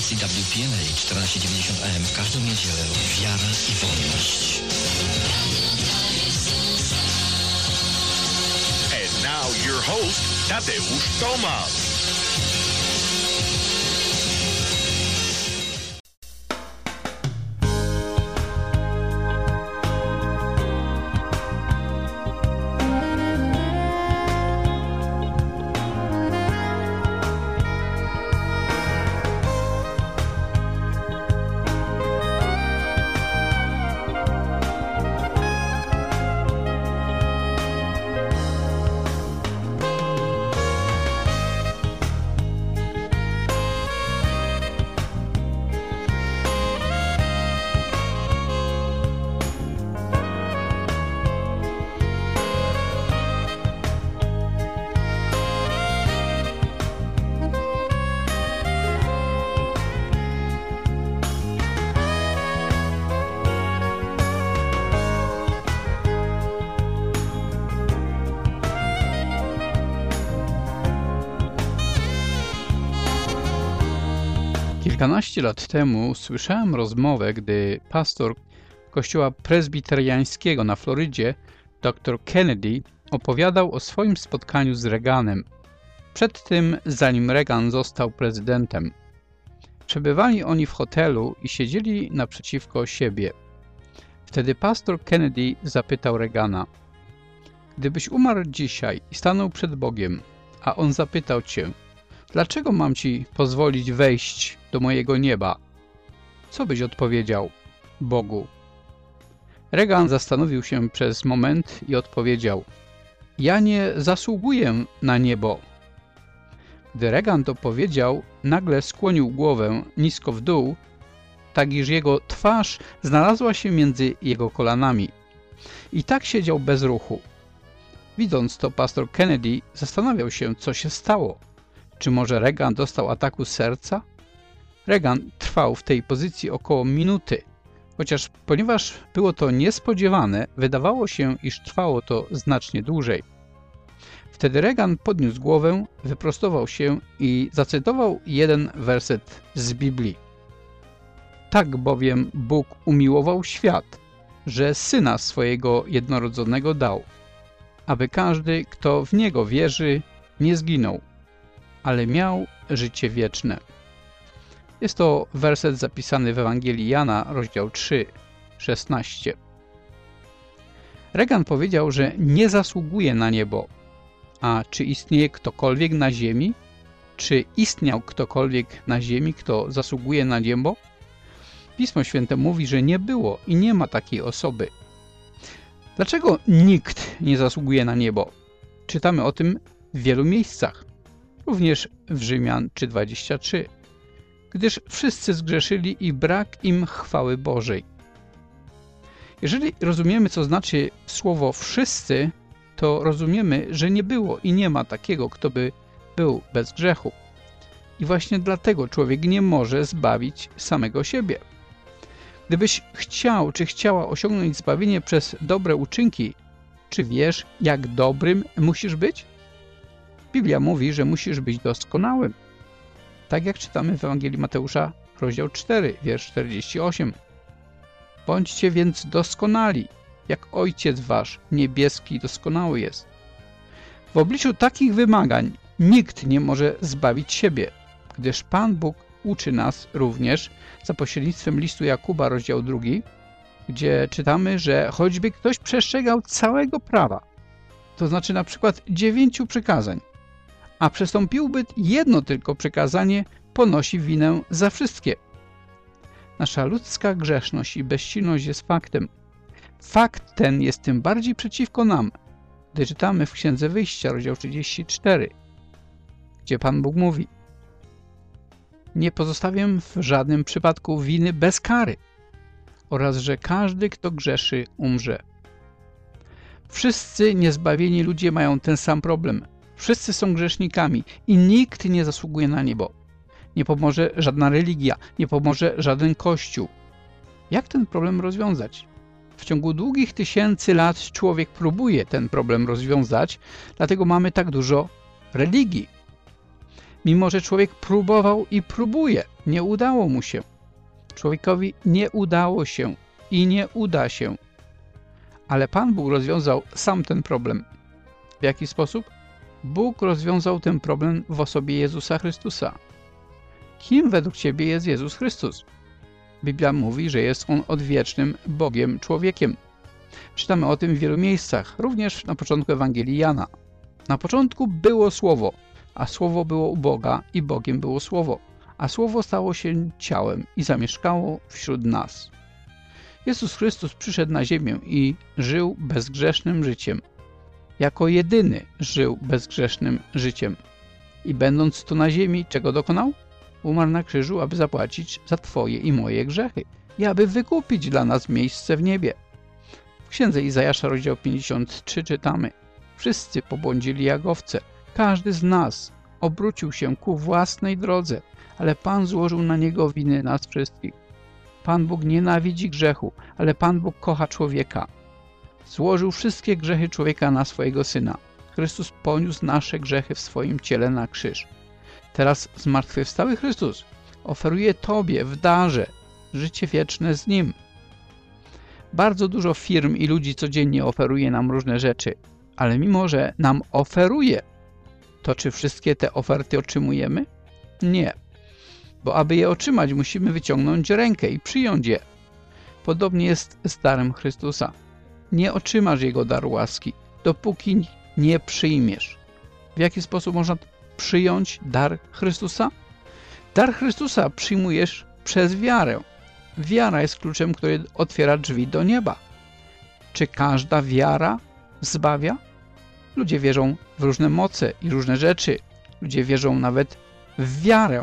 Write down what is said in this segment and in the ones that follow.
stacji WPNA 1490 AM w każdą niedzielę wiara i wolność. And now your host, Tadeusz Tomasz. Kilkanaście lat temu słyszałem rozmowę, gdy pastor kościoła prezbiteriańskiego na Florydzie, dr Kennedy, opowiadał o swoim spotkaniu z Reaganem. Przed tym, zanim Reagan został prezydentem. Przebywali oni w hotelu i siedzieli naprzeciwko siebie. Wtedy pastor Kennedy zapytał Reagana: gdybyś umarł dzisiaj i stanął przed Bogiem, a on zapytał cię: dlaczego mam ci pozwolić wejść do mojego nieba? Co byś odpowiedział Bogu? Reagan zastanowił się przez moment i odpowiedział: ja nie zasługuję na niebo. Gdy Reagan to powiedział, nagle skłonił głowę nisko w dół, tak iż jego twarz znalazła się między jego kolanami. I tak siedział bez ruchu. Widząc to, pastor Kennedy zastanawiał się, co się stało. Czy może Reagan dostał ataku serca? Reagan trwał w tej pozycji około minuty, chociaż ponieważ było to niespodziewane, wydawało się, iż trwało to znacznie dłużej. Wtedy Reagan podniósł głowę, wyprostował się i zacytował jeden werset z Biblii. Tak bowiem Bóg umiłował świat, że Syna swojego jednorodzonego dał, aby każdy, kto w Niego wierzy, nie zginął, ale miał życie wieczne. Jest to werset zapisany w Ewangelii Jana, rozdział 3, 16. Reagan powiedział, że nie zasługuje na niebo. A czy istnieje ktokolwiek na ziemi? Czy istniał ktokolwiek na ziemi, kto zasługuje na niebo? Pismo Święte mówi, że nie było i nie ma takiej osoby. Dlaczego nikt nie zasługuje na niebo? Czytamy o tym w wielu miejscach. Również w Rzymian 3:23. Gdyż wszyscy zgrzeszyli i brak im chwały Bożej. Jeżeli rozumiemy, co znaczy słowo wszyscy, to rozumiemy, że nie było i nie ma takiego, kto by był bez grzechu. I właśnie dlatego człowiek nie może zbawić samego siebie. Gdybyś chciał czy chciała osiągnąć zbawienie przez dobre uczynki, czy wiesz, jak dobrym musisz być? Biblia mówi, że musisz być doskonałym. Tak jak czytamy w Ewangelii Mateusza, rozdział 4, wiersz 48. Bądźcie więc doskonali, jak Ojciec wasz niebieski doskonały jest. W obliczu takich wymagań nikt nie może zbawić siebie, gdyż Pan Bóg uczy nas również za pośrednictwem listu Jakuba, rozdział 2, gdzie czytamy, że choćby ktoś przestrzegał całego prawa, to znaczy na przykład 9 przykazań, a przestąpiłby jedno tylko przykazanie, ponosi winę za wszystkie. Nasza ludzka grzeszność i bezsilność jest faktem. Fakt ten jest tym bardziej przeciwko nam, gdy czytamy w Księdze Wyjścia, rozdział 34, gdzie Pan Bóg mówi: nie pozostawię w żadnym przypadku winy bez kary oraz, że każdy, kto grzeszy, umrze. Wszyscy niezbawieni ludzie mają ten sam problem. Wszyscy są grzesznikami i nikt nie zasługuje na niebo. Nie pomoże żadna religia, nie pomoże żaden kościół. Jak ten problem rozwiązać? W ciągu długich tysięcy lat człowiek próbuje ten problem rozwiązać, dlatego mamy tak dużo religii. Mimo że człowiek próbował i próbuje, nie udało mu się. Człowiekowi nie udało się i nie uda się. Ale Pan Bóg rozwiązał sam ten problem. W jaki sposób? Bóg rozwiązał ten problem w osobie Jezusa Chrystusa. Kim według Ciebie jest Jezus Chrystus? Biblia mówi, że jest On odwiecznym Bogiem człowiekiem. Czytamy o tym w wielu miejscach, również na początku Ewangelii Jana. Na początku było Słowo, a Słowo było u Boga i Bogiem było Słowo, a Słowo stało się ciałem i zamieszkało wśród nas. Jezus Chrystus przyszedł na ziemię i żył bezgrzesznym życiem. Jako jedyny żył bezgrzesznym życiem. I będąc tu na ziemi, czego dokonał? Umarł na krzyżu, aby zapłacić za Twoje i moje grzechy i aby wykupić dla nas miejsce w niebie. W księdze Izajasza, rozdział 53 czytamy: Wszyscy pobłądzili jak owce, każdy z nas obrócił się ku własnej drodze, ale Pan złożył na niego winy nas wszystkich. Pan Bóg nienawidzi grzechu, ale Pan Bóg kocha człowieka. Złożył wszystkie grzechy człowieka na swojego Syna. Chrystus poniósł nasze grzechy w swoim ciele na krzyż. Teraz zmartwychwstały Chrystus oferuje Tobie w darze życie wieczne z Nim. Bardzo dużo firm i ludzi codziennie oferuje nam różne rzeczy, ale mimo, że nam oferuje, to czy wszystkie te oferty otrzymujemy? Nie. Bo aby je otrzymać, musimy wyciągnąć rękę i przyjąć je. Podobnie jest z darem Chrystusa. Nie otrzymasz Jego daru łaski, dopóki nie przyjmiesz. W jaki sposób można przyjąć dar Chrystusa? Dar Chrystusa przyjmujesz przez wiarę. Wiara jest kluczem, który otwiera drzwi do nieba. Czy każda wiara zbawia? Ludzie wierzą w różne moce i różne rzeczy. Ludzie wierzą nawet w wiarę.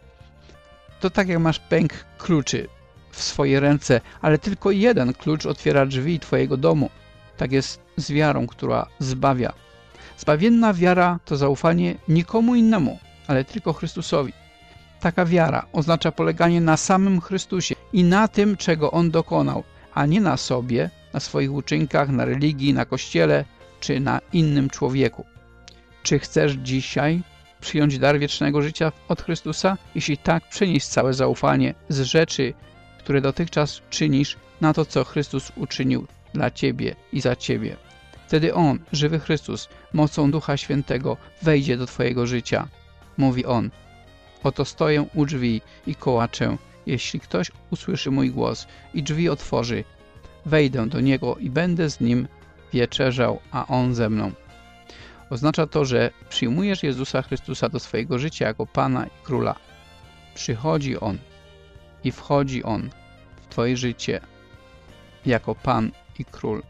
To tak jak masz pęk kluczy w swoje ręce, ale tylko jeden klucz otwiera drzwi Twojego domu. Tak jest z wiarą, która zbawia. Zbawienna wiara to zaufanie nikomu innemu, ale tylko Chrystusowi. Taka wiara oznacza poleganie na samym Chrystusie i na tym, czego On dokonał, a nie na sobie, na swoich uczynkach, na religii, na Kościele czy na innym człowieku. Czy chcesz dzisiaj przyjąć dar wiecznego życia od Chrystusa? Jeśli tak, przenieś całe zaufanie z rzeczy, które dotychczas czynisz, na to, co Chrystus uczynił dla Ciebie i za Ciebie. Wtedy On, żywy Chrystus, mocą Ducha Świętego wejdzie do Twojego życia. Mówi On: oto stoję u drzwi i kołaczę. Jeśli ktoś usłyszy mój głos i drzwi otworzy, wejdę do niego i będę z nim wieczerzał, a on ze mną. Oznacza to, że przyjmujesz Jezusa Chrystusa do swojego życia jako Pana i Króla. Przychodzi On i wchodzi On w Twoje życie jako Pan i Król.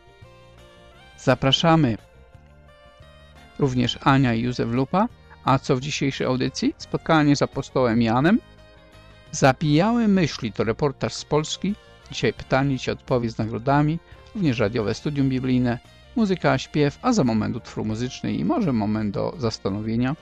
Zapraszamy również Ania i Józef Lupa. A co w dzisiejszej audycji? Spotkanie z apostołem Janem. Zabijałe myśli to reportaż z Polski. Dzisiaj pytanie i odpowiedź z nagrodami. Również radiowe studium biblijne, muzyka, śpiew, a za moment utwór muzyczny i może moment do zastanowienia.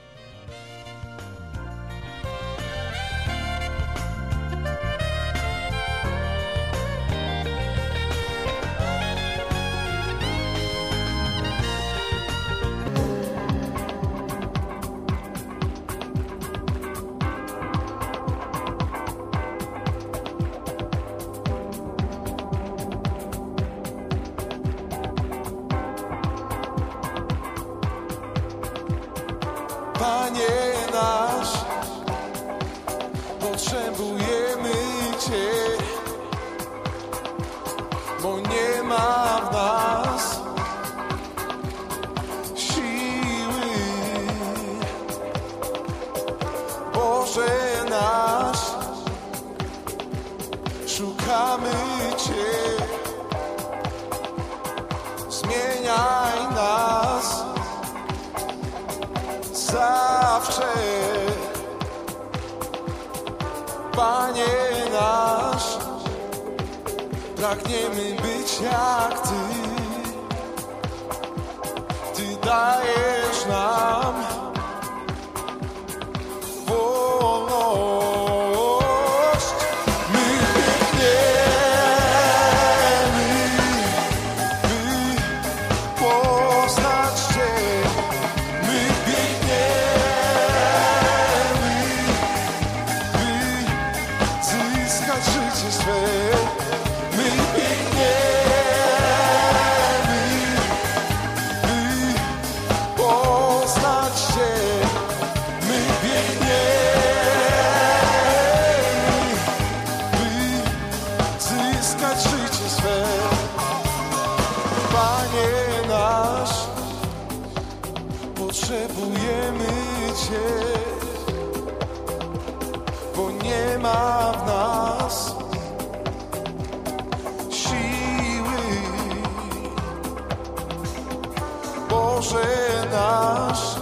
Panie nasz, potrzebujemy Cię, bo nie ma w nas siły. Boże nasz, szukamy Cię, zmieniaj nas zawsze. Panie nasz, pragniemy być jak Ty. Ty dajesz nam wolność. My biegniemy, by poznać Cię. My biegniemy, zyskać życie swe. Panie nasz, potrzebujemy Cię, bo nie ma w nas siły. Boże nasz,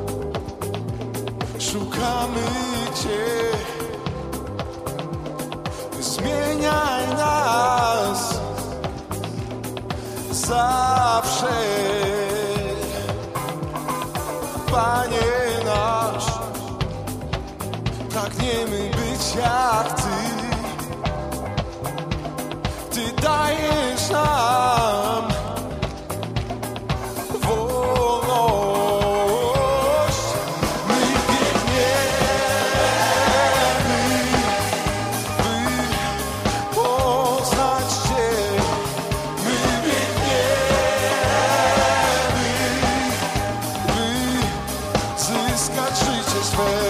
szukamy Cię, zmieniaj nas zawsze. Panie nasz, pragniemy być jak Ty. Ty dajesz nam wolność. My biegniemy, by poznać Cię. My biegniemy, by zyskać życie swe.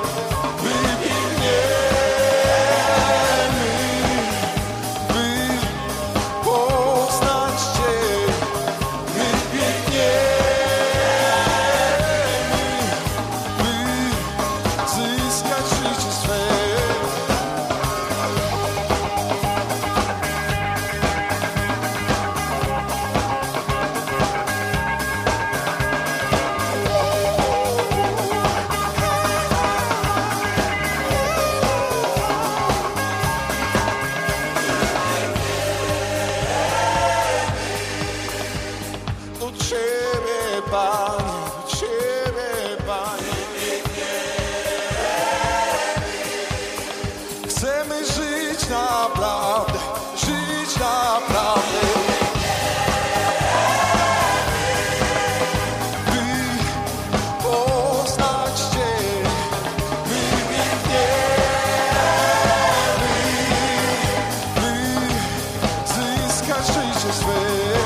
Chcemy żyć naprawdę, żyć naprawdę. By poznać Cię, my biegniemy, by zyskać życie swe.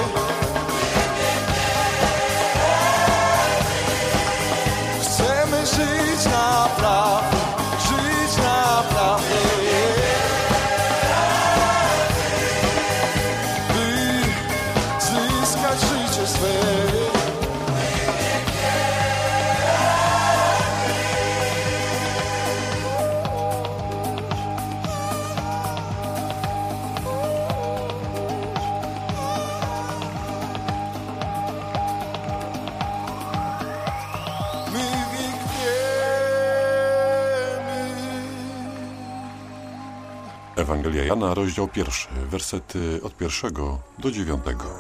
Chcemy żyć naprawdę, żyć naprawdę. Życie swe. My Ewangelia Jana, rozdział 1, wersety od 1 do 9.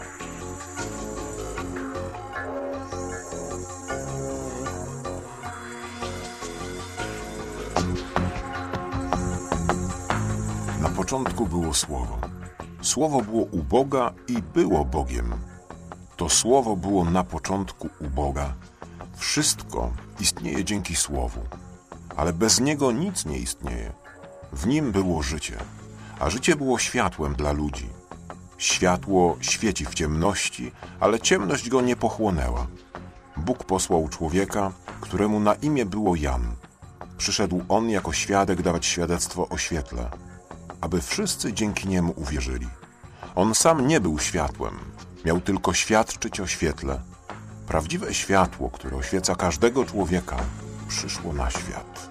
Na początku było Słowo. Słowo było u Boga i było Bogiem. To Słowo było na początku u Boga. Wszystko istnieje dzięki Słowu, ale bez Niego nic nie istnieje. W Nim było życie, a życie było światłem dla ludzi. Światło świeci w ciemności, ale ciemność go nie pochłonęła. Bóg posłał człowieka, któremu na imię było Jan. Przyszedł on jako świadek dawać świadectwo o świetle, aby wszyscy dzięki niemu uwierzyli. On sam nie był światłem, miał tylko świadczyć o świetle. Prawdziwe światło, które oświeca każdego człowieka, przyszło na świat.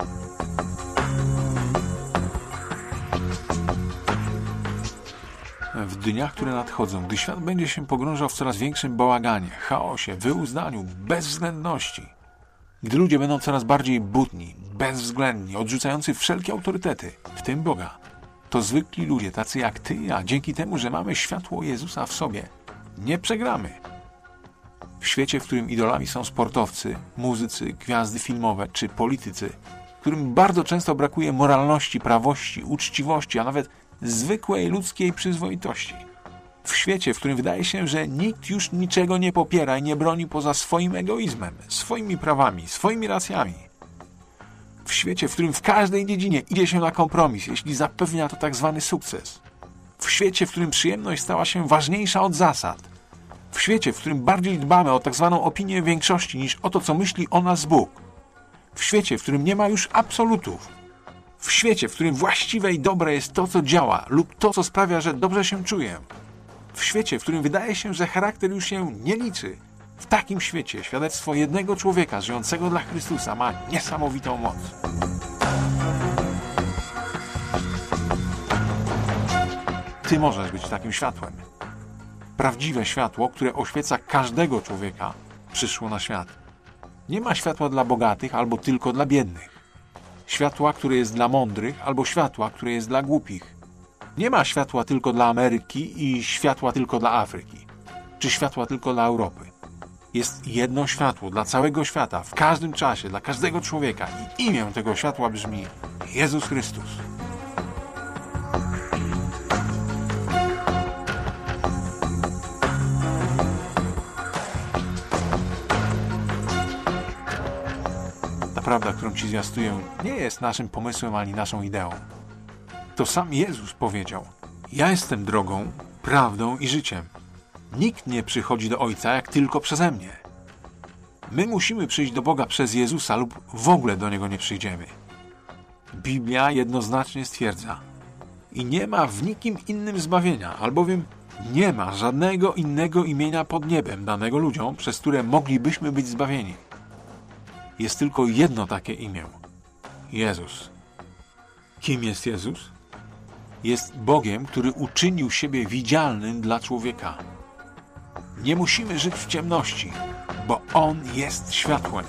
W dniach, które nadchodzą, gdy świat będzie się pogrążał w coraz większym bałaganie, chaosie, wyuzdaniu, bezwzględności, gdy ludzie będą coraz bardziej butni, bezwzględni, odrzucający wszelkie autorytety, w tym Boga, to zwykli ludzie, tacy jak ty i ja, dzięki temu, że mamy światło Jezusa w sobie, nie przegramy. W świecie, w którym idolami są sportowcy, muzycy, gwiazdy filmowe czy politycy, którym bardzo często brakuje moralności, prawości, uczciwości, a nawet zwykłej ludzkiej przyzwoitości. W świecie, w którym wydaje się, że nikt już niczego nie popiera i nie broni poza swoim egoizmem, swoimi prawami, swoimi racjami. W świecie, w którym w każdej dziedzinie idzie się na kompromis, jeśli zapewnia to tak zwany sukces. W świecie, w którym przyjemność stała się ważniejsza od zasad. W świecie, w którym bardziej dbamy o tak zwaną opinię większości niż o to, co myśli o nas Bóg. W świecie, w którym nie ma już absolutów. W świecie, w którym właściwe i dobre jest to, co działa lub to, co sprawia, że dobrze się czuję. W świecie, w którym wydaje się, że charakter już się nie liczy. W takim świecie świadectwo jednego człowieka żyjącego dla Chrystusa ma niesamowitą moc. Ty możesz być takim światłem. Prawdziwe światło, które oświeca każdego człowieka, przyszło na świat. Nie ma światła dla bogatych albo tylko dla biednych. Światła, które jest dla mądrych albo światła, które jest dla głupich. Nie ma światła tylko dla Ameryki i światła tylko dla Afryki. Czy światła tylko dla Europy. Jest jedno światło dla całego świata, w każdym czasie, dla każdego człowieka i imię tego światła brzmi Jezus Chrystus. Ta prawda, którą Ci zwiastuję, nie jest naszym pomysłem ani naszą ideą. To sam Jezus powiedział: ja jestem drogą, prawdą i życiem. Nikt nie przychodzi do Ojca jak tylko przeze mnie. My musimy przyjść do Boga przez Jezusa lub w ogóle do Niego nie przyjdziemy. Biblia jednoznacznie stwierdza: i nie ma w nikim innym zbawienia, albowiem nie ma żadnego innego imienia pod niebem danego ludziom, przez które moglibyśmy być zbawieni. Jest tylko jedno takie imię. Jezus. Kim jest Jezus? Jest Bogiem, który uczynił siebie widzialnym dla człowieka. Nie musimy żyć w ciemności, bo On jest światłem.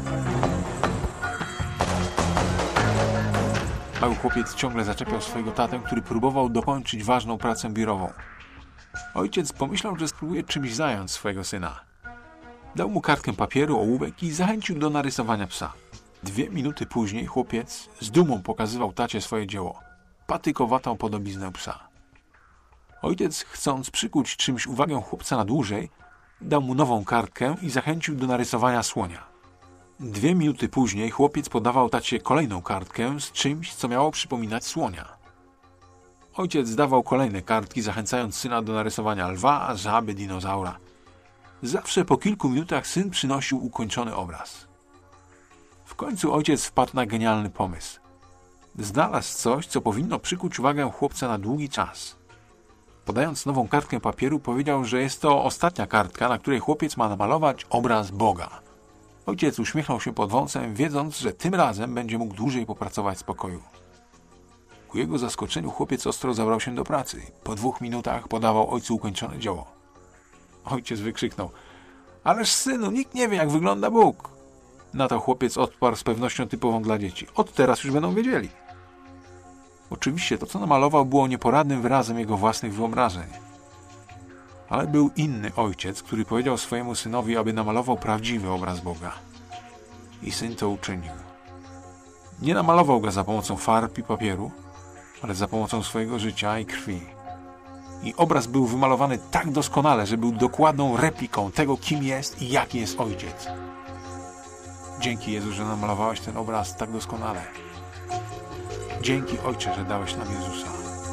Mały chłopiec ciągle zaczepiał swojego tatę, który próbował dokończyć ważną pracę biurową. Ojciec pomyślał, że spróbuje czymś zająć swojego syna. Dał mu kartkę papieru, ołówek i zachęcił do narysowania psa. 2 minuty później chłopiec z dumą pokazywał tacie swoje dzieło. Patykowatą podobiznę psa. Ojciec, chcąc przykuć czymś uwagę chłopca na dłużej, dał mu nową kartkę i zachęcił do narysowania słonia. 2 minuty później chłopiec podawał tacie kolejną kartkę z czymś, co miało przypominać słonia. Ojciec dawał kolejne kartki, zachęcając syna do narysowania lwa, żaby, dinozaura. Zawsze po kilku minutach syn przynosił ukończony obraz. W końcu ojciec wpadł na genialny pomysł. Znalazł coś, co powinno przykuć uwagę chłopca na długi czas. Podając nową kartkę papieru, powiedział, że jest to ostatnia kartka, na której chłopiec ma namalować obraz Boga. Ojciec uśmiechnął się pod wąsem, wiedząc, że tym razem będzie mógł dłużej popracować w spokoju. Ku jego zaskoczeniu chłopiec ostro zabrał się do pracy. Po 2 minutach podawał ojcu ukończone dzieło. Ojciec wykrzyknął: ależ synu, nikt nie wie, jak wygląda Bóg. Na to chłopiec odparł z pewnością typową dla dzieci: od teraz już będą wiedzieli. Oczywiście to, co namalował, było nieporadnym wyrazem jego własnych wyobrażeń. Ale był inny ojciec, który powiedział swojemu synowi, aby namalował prawdziwy obraz Boga. I syn to uczynił. Nie namalował go za pomocą farb i papieru, ale za pomocą swojego życia i krwi. I obraz był wymalowany tak doskonale, że był dokładną repliką tego, kim jest i jaki jest ojciec. Dzięki, Jezu, że namalowałeś ten obraz tak doskonale. Dzięki, Ojcze, że dałeś nam Jezusa.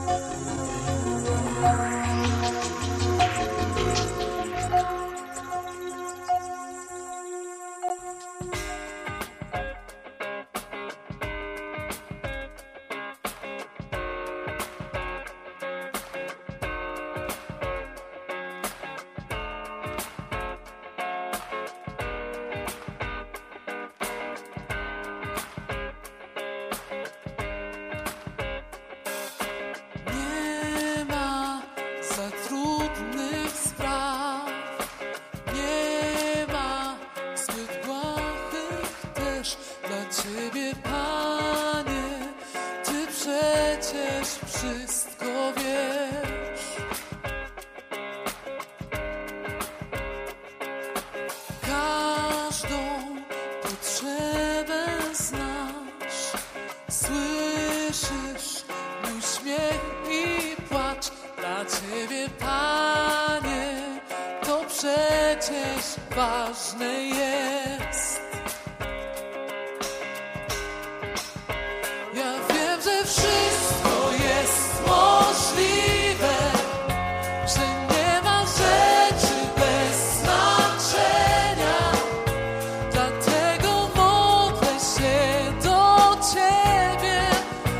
Wszystko wiesz. Każdą potrzebę znasz. Słyszysz mój śmiech i płacz. Dla Ciebie, Panie, to przecież ważne jest. Ja wiem, że wszystko jest możliwe, że nie ma rzeczy bez znaczenia. Dlatego modlę się do Ciebie,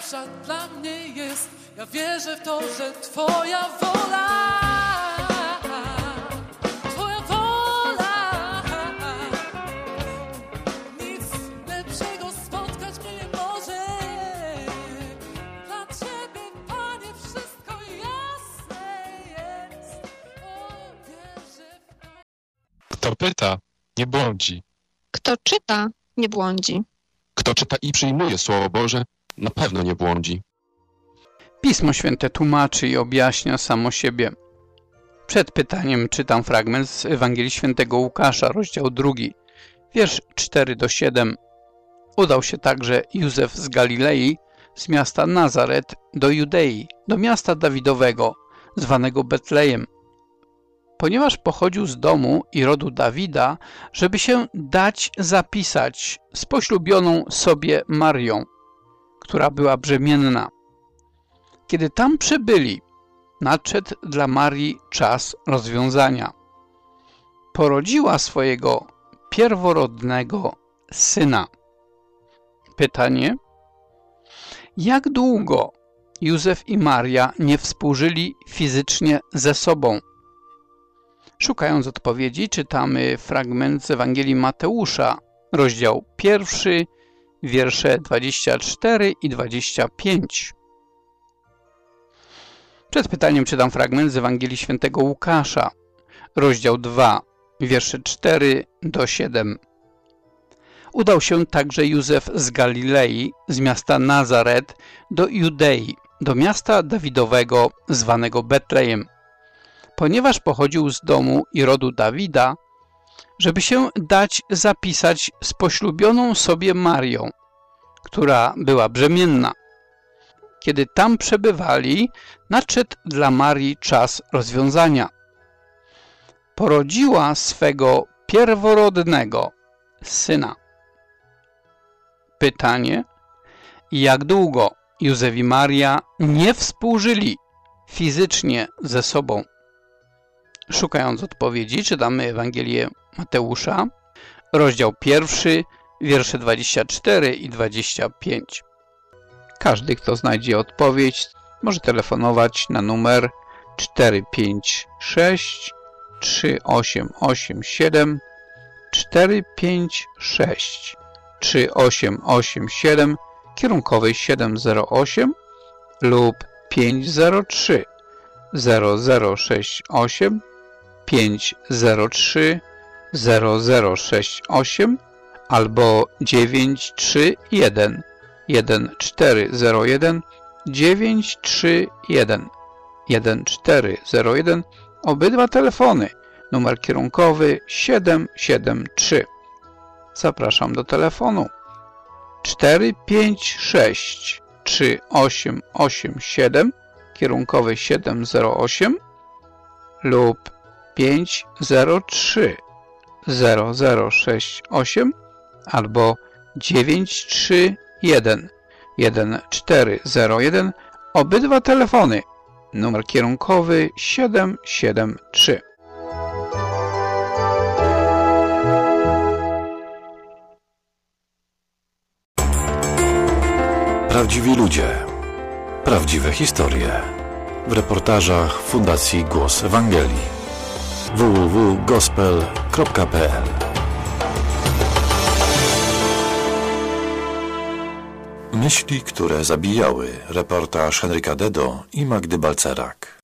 najlepsza dla mnie jest. Ja wierzę w to, że Twoja wola, Twoja wola, nic lepszego spotkać mnie nie może. Dla Ciebie, Panie, wszystko jasne jest. O, wierzę w to. Kto pyta, nie błądzi. Kto czyta, nie błądzi. Kto czyta i przyjmuje Słowo Boże, na pewno nie błądzi. Pismo Święte tłumaczy i objaśnia samo siebie. Przed pytaniem czytam fragment z Ewangelii Świętego Łukasza, rozdział 2, wiersz 4-7. Udał się także Józef z Galilei, z miasta Nazaret do Judei, do miasta Dawidowego, zwanego Betlejem, ponieważ pochodził z domu i rodu Dawida, żeby się dać zapisać z poślubioną sobie Marią, która była brzemienna. Kiedy tam przybyli, nadszedł dla Marii czas rozwiązania. Porodziła swojego pierworodnego syna. Pytanie: jak długo Józef i Maria nie współżyli fizycznie ze sobą? Szukając odpowiedzi, czytamy fragment z Ewangelii Mateusza, rozdział 1, wiersze 24 i 25. Przed pytaniem czytam fragment z Ewangelii Świętego Łukasza, rozdział 2, wiersze 4-7. Udał się także Józef z Galilei, z miasta Nazaret, do Judei, do miasta Dawidowego, zwanego Betlejem, ponieważ pochodził z domu i rodu Dawida, żeby się dać zapisać z poślubioną sobie Marią, która była brzemienna. Kiedy tam przebywali, nadszedł dla Marii czas rozwiązania. Porodziła swego pierworodnego syna. Pytanie: jak długo Józef i Maria nie współżyli fizycznie ze sobą? Szukając odpowiedzi, czytamy Ewangelię Mateusza, rozdział 1, wiersze 24 i 25. Każdy, kto znajdzie odpowiedź, może telefonować na numer 456 3887 456 3887 kierunkowej 708 lub 503 0068 503 0068 albo 931 1401 931 1401. Obydwa telefony. Numer kierunkowy 773. Zapraszam do telefonu 456 3887 kierunkowy 708 lub 503 0068 albo 931 1401. Obydwa telefony. Numer kierunkowy 773. Prawdziwi ludzie. Prawdziwe historie. W reportażach Fundacji Głos Ewangelii. www.gospel.pl. Myśli, które zabijały. Reportaż Henryka Dedo i Magdy Balcerak.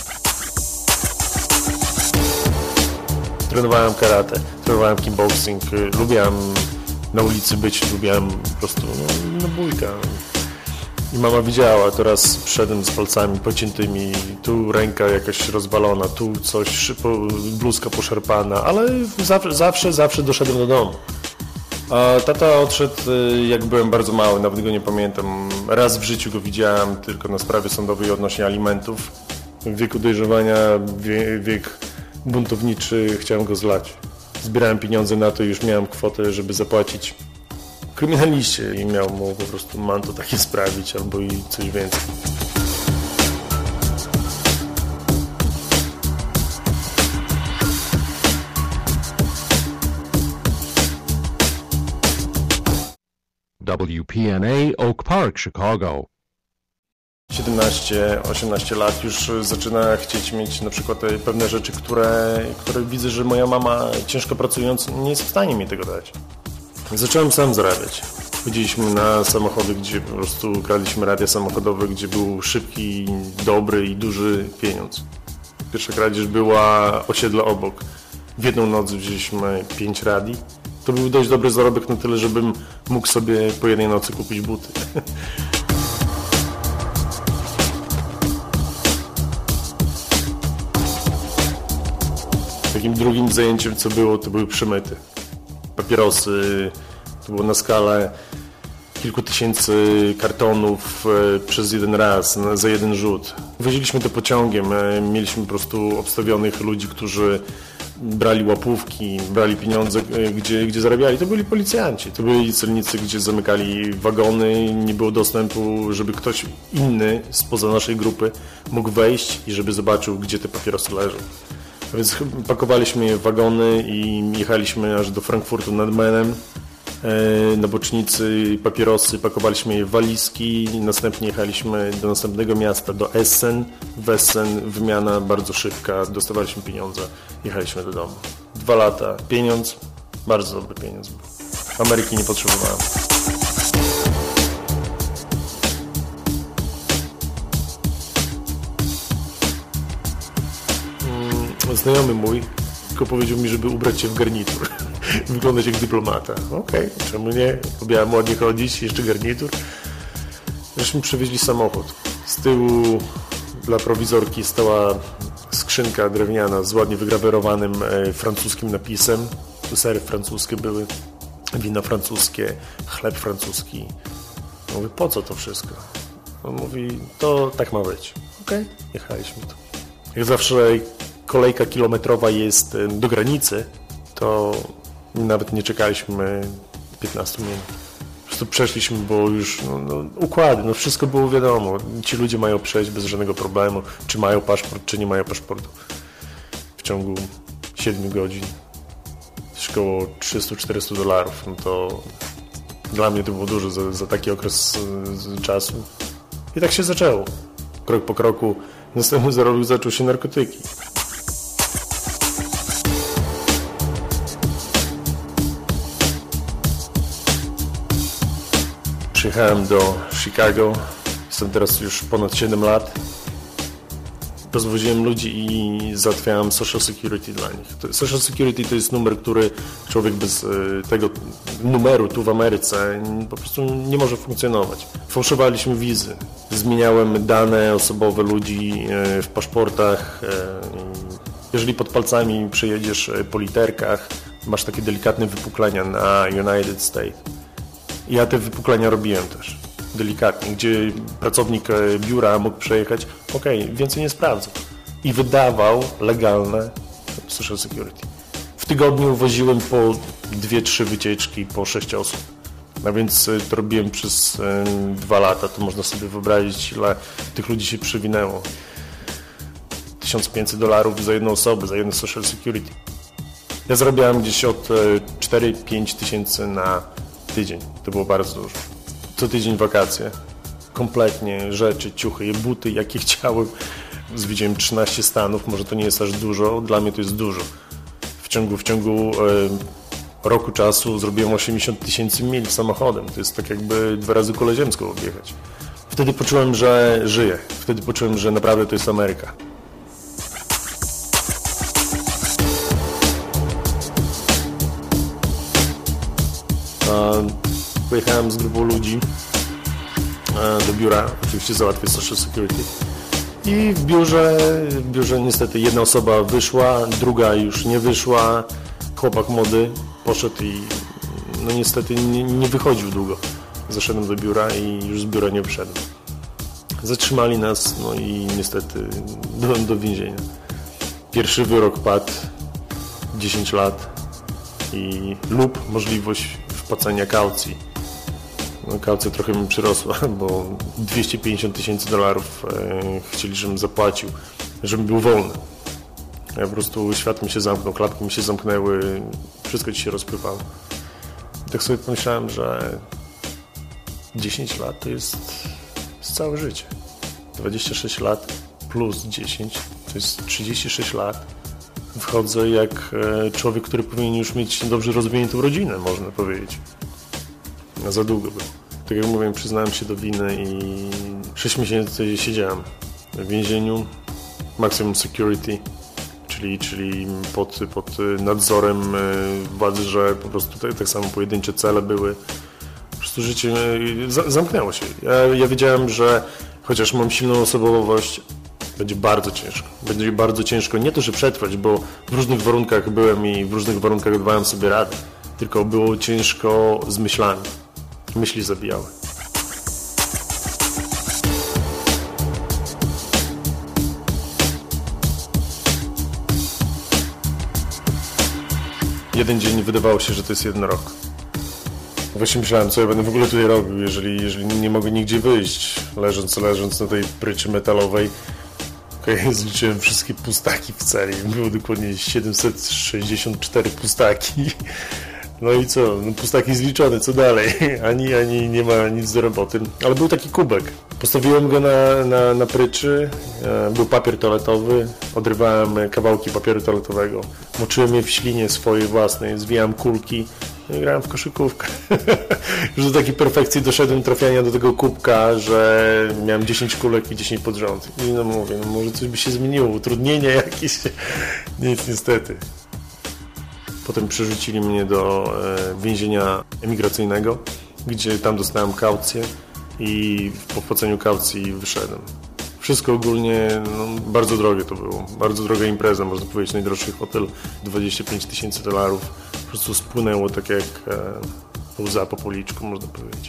Trenowałem karate, trenowałem kickboxing, lubiłem na ulicy być, lubiłem po prostu bójka. I mama widziała, teraz przyszedłem z palcami pociętymi, tu ręka jakaś rozwalona, tu coś, bluzka poszarpana, ale zawsze doszedłem do domu. A tata odszedł, jak byłem bardzo mały, nawet go nie pamiętam. Raz w życiu go widziałem tylko na sprawie sądowej odnośnie alimentów. W wieku dojrzewania, wiek buntowniczy, chciałem go zlać. Zbierałem pieniądze na to i już miałem kwotę, żeby zapłacić kryminaliście i miał mu po prostu manto takie sprawić albo i coś więcej. WPNA Oak Park, Chicago. 17-18 lat już zaczyna chcieć mieć na przykład pewne rzeczy, które widzę, że moja mama ciężko pracując nie jest w stanie mi tego dać. Zacząłem sam zarabiać. Chodziliśmy na samochody, gdzie po prostu kradliśmy radia samochodowe, gdzie był szybki, dobry i duży pieniądz. Pierwsza kradzież była osiedle obok. W jedną noc wzięliśmy 5 radii. To był dość dobry zarobek na tyle, żebym mógł sobie po jednej nocy kupić buty. Takim drugim zajęciem, co było, to były przemyty. Papierosy, to było na skalę kilku tysięcy kartonów przez jeden raz, za jeden rzut. Woziliśmy to pociągiem, mieliśmy po prostu obstawionych ludzi, którzy brali łapówki, brali pieniądze, gdzie zarabiali. To byli policjanci, to byli celnicy, gdzie zamykali wagony, nie było dostępu, żeby ktoś inny spoza naszej grupy mógł wejść i żeby zobaczył, gdzie te papierosy leżą. A więc pakowaliśmy je w wagony i jechaliśmy aż do Frankfurtu nad Menem. Na bocznicy papierosy, pakowaliśmy je w walizki, następnie jechaliśmy do następnego miasta, do Essen. W Essen wymiana bardzo szybka, dostawaliśmy pieniądze, jechaliśmy do domu. 2 lata, pieniądz, bardzo dobry pieniądz był. Ameryki nie potrzebowałem. Znajomy mój tylko powiedział mi, żeby ubrać się w garnitur. Wyglądać jak dyplomata. Okej, czemu nie? Lubiałem ładnie chodzić, jeszcze garnitur. Żeśmy przywieźli samochód. Z tyłu dla prowizorki stała skrzynka drewniana z ładnie wygrawerowanym francuskim napisem. Tu sery francuskie były, wina francuskie, chleb francuski. Mówię, po co to wszystko? On mówi, to tak ma być. Okej, jechaliśmy tu. Jak zawsze kolejka kilometrowa jest do granicy, to nawet nie czekaliśmy 15 minut. Po prostu przeszliśmy, bo już układy, wszystko było wiadomo. Ci ludzie mają przejść bez żadnego problemu, czy mają paszport, czy nie mają paszportu. W ciągu 7 godzin około $300-400. No to dla mnie to było dużo za taki okres czasu. I tak się zaczęło. Krok po kroku. Następny zarobek zaczął się narkotyki. Przyjechałem do Chicago, jestem teraz już ponad 7 lat. Rozwoziłem ludzi i załatwiałem Social Security dla nich. Social Security to jest numer, który człowiek bez tego numeru tu w Ameryce po prostu nie może funkcjonować. Fałszowaliśmy wizy, zmieniałem dane osobowe ludzi w paszportach. Jeżeli pod palcami przejedziesz po literkach, masz takie delikatne wypuklenia na United States. Ja te wypuklenia robiłem też, delikatnie, gdzie pracownik biura mógł przejechać, więcej nie sprawdzał. I wydawał legalne Social Security. W tygodniu woziłem po 2-3 wycieczki po 6 osób. A więc to robiłem przez 2 lata, to można sobie wyobrazić, ile tych ludzi się przewinęło. $1500 za jedną osobę, za jedno Social Security. Ja zarabiałem gdzieś od 4-5 tysięcy na tydzień. To było bardzo dużo. Co tydzień wakacje. Kompletnie rzeczy, ciuchy, buty, jakie chciałem. Zwiedziłem 13 stanów, może to nie jest aż dużo, dla mnie to jest dużo. W ciągu roku czasu zrobiłem 80 000 mil samochodem. To jest tak jakby 2 razy kulę ziemską objechać. Wtedy poczułem, że żyję. Wtedy poczułem, że naprawdę to jest Ameryka. Pojechałem z grupą ludzi do biura, oczywiście załatwię Social Security. I w biurze niestety jedna osoba wyszła, druga już nie wyszła. Chłopak młody poszedł i niestety nie wychodził długo. Zaszedłem do biura i już z biura nie wyszedłem. Zatrzymali nas, i niestety do więzienia. Pierwszy wyrok padł 10 lat lub możliwość wpłacenia kaucji. Kaucja trochę mi przyrosła, bo $250 000 chcieli, żebym zapłacił, żebym był wolny. Ja po prostu świat mi się zamknął, klapki mi się zamknęły, wszystko ci się rozpływało. I tak sobie pomyślałem, że 10 lat to jest całe życie. 26 lat plus 10, to jest 36 lat. Wchodzę jak człowiek, który powinien już mieć dobrze rozwiniętą rodzinę, można powiedzieć. Za długo było. Tak jak mówię, przyznałem się do winy i 6 miesięcy siedziałem w więzieniu, maximum security, czyli pod nadzorem władzy, że po prostu tak samo pojedyncze cele były. Po prostu życie zamknęło się. Ja wiedziałem, że chociaż mam silną osobowość, będzie bardzo ciężko. Będzie bardzo ciężko nie to, że przetrwać, bo w różnych warunkach byłem i w różnych warunkach dawałem sobie radę, tylko było ciężko z myślami. Myśli zabijały. Jeden dzień wydawało się, że to jest 1 rok. Właśnie myślałem, co ja będę w ogóle tutaj robił, jeżeli nie mogę nigdzie wyjść, leżąc na tej pryczy metalowej. Zliczyłem wszystkie pustaki w celi. Było dokładnie 764 pustaki. No i co? No pustaki zliczone, co dalej? Ani nie ma nic do roboty. Ale był taki kubek. Postawiłem go na pryczy. Był papier toaletowy. Odrywałem kawałki papieru toaletowego. Moczyłem je w ślinie swojej własnej. Zwijałem kulki. No i grałem w koszykówkę. Już do takiej perfekcji doszedłem trafiania do tego kubka, że miałem 10 kulek i 10 pod rząd. I no mówię, no może coś by się zmieniło. Utrudnienia jakieś. Nic niestety. Potem przerzucili mnie do więzienia emigracyjnego, gdzie tam dostałem kaucję i po wpłaceniu kaucji wyszedłem. Wszystko ogólnie bardzo drogie to było. Bardzo droga impreza, można powiedzieć. Najdroższy hotel, $25 000. Po prostu spłynęło tak jak łza po policzku, można powiedzieć.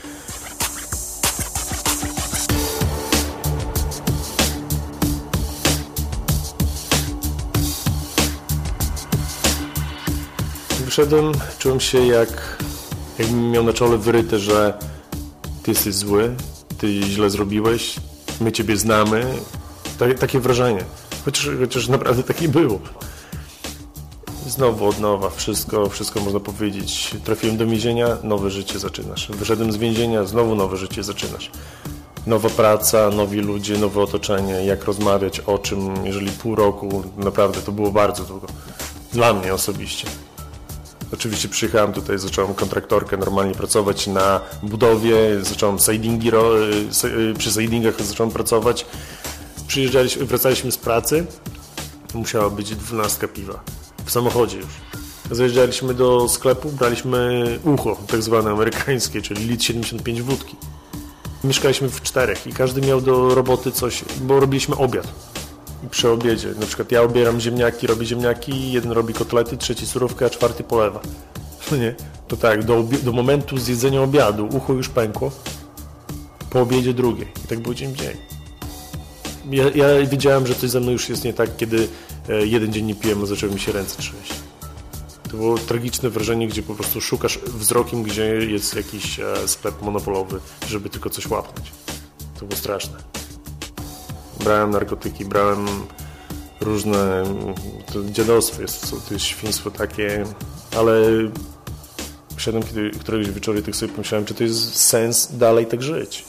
Wyszedłem, czułem się jakbym miał na czole wyryte, że ty jesteś zły, ty źle zrobiłeś, my ciebie znamy. Takie wrażenie. Chociaż naprawdę tak nie było. Znowu od nowa, wszystko można powiedzieć. Trafiłem do więzienia, nowe życie zaczynasz. Wyszedłem z więzienia, znowu nowe życie zaczynasz. Nowa praca, nowi ludzie, nowe otoczenie, jak rozmawiać, o czym, jeżeli pół roku, naprawdę to było bardzo długo. Dla mnie osobiście. Oczywiście przyjechałem tutaj, zacząłem kontraktorkę normalnie pracować na budowie, zacząłem przy sidingach zacząłem pracować. Wracaliśmy z pracy, musiała być 12 piwa. W samochodzie już. Zajeżdżaliśmy do sklepu, braliśmy ucho, tak zwane amerykańskie, czyli litr 75 wódki. Mieszkaliśmy w 4 i każdy miał do roboty coś, bo robiliśmy obiad. I przy obiedzie, na przykład ja obieram ziemniaki, robię ziemniaki, jeden robi kotlety, trzeci surówkę, a 4 polewa. No nie, to tak, do momentu zjedzenia obiadu ucho już pękło, po obiedzie drugie. I tak był dzień w dzień. Ja wiedziałem, że coś ze mną już jest nie tak, kiedy jeden dzień nie piłem, a zaczęły mi się ręce trzęść. To było tragiczne wrażenie, gdzie po prostu szukasz wzrokiem, gdzie jest jakiś sklep monopolowy, żeby tylko coś łapnąć. To było straszne. Brałem narkotyki, brałem różne... To dziadostwo jest, to jest świństwo takie, ale przyszedłem któregoś wieczoru i tak sobie pomyślałem, czy to jest sens dalej tak żyć.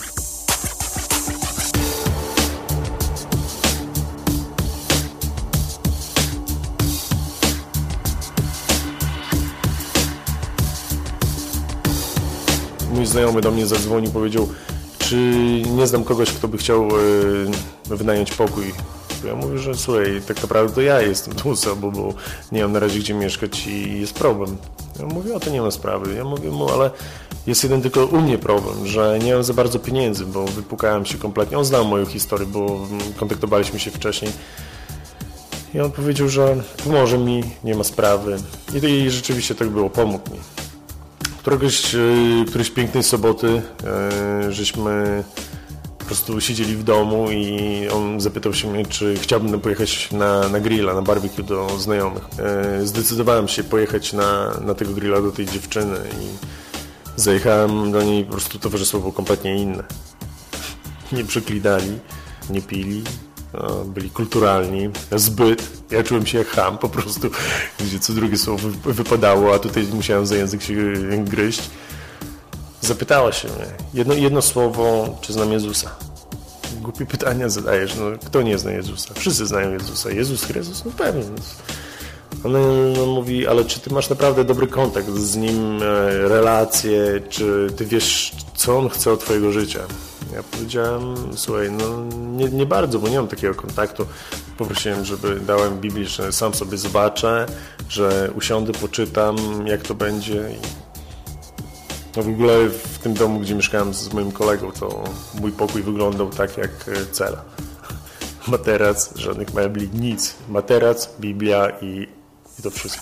Mój znajomy do mnie zadzwonił, powiedział, czy nie znam kogoś, kto by chciał wynająć pokój. Ja mówię, że słuchaj, tak naprawdę to ja jestem tu, bo nie mam na razie gdzie mieszkać i jest problem. Ja mówię, o to nie ma sprawy. Ja mówię mu, ale jest jeden tylko u mnie problem, że nie mam za bardzo pieniędzy, bo wypukałem się kompletnie. On znał moją historię, bo kontaktowaliśmy się wcześniej. I on powiedział, że pomoże mi, nie ma sprawy. I rzeczywiście tak było, pomógł mi. Którejś pięknej soboty żeśmy po prostu siedzieli w domu i on zapytał się mnie, czy chciałbym pojechać na grilla, na barbecue do znajomych. Zdecydowałem się pojechać na tego grilla do tej dziewczyny i zajechałem do niej, po prostu towarzystwo było kompletnie inne. Nie przeklinali, nie pili, byli kulturalni, zbyt. Ja czułem się jak cham po prostu, gdzie co drugie słowo wypadało, a tutaj musiałem za język się gryźć. Zapytała się mnie jedno słowo, czy znam Jezusa. głupie pytania zadajesz. No, kto nie zna Jezusa? Wszyscy znają Jezusa. Jezus Chrystus? No pewnie. On mówi, ale czy ty masz naprawdę dobry kontakt z Nim, relacje, czy ty wiesz, co On chce od twojego życia? Ja powiedziałem, słuchaj, no nie bardzo, bo nie mam takiego kontaktu. Poprosiłem, żeby dałem Biblię, że sam sobie zobaczę, że usiądę, poczytam, jak to będzie. No w ogóle w tym domu, gdzie mieszkałem z moim kolegą, to mój pokój wyglądał tak jak cela. Materac, żadnych mebli, nic. Materac, Biblia i to wszystko.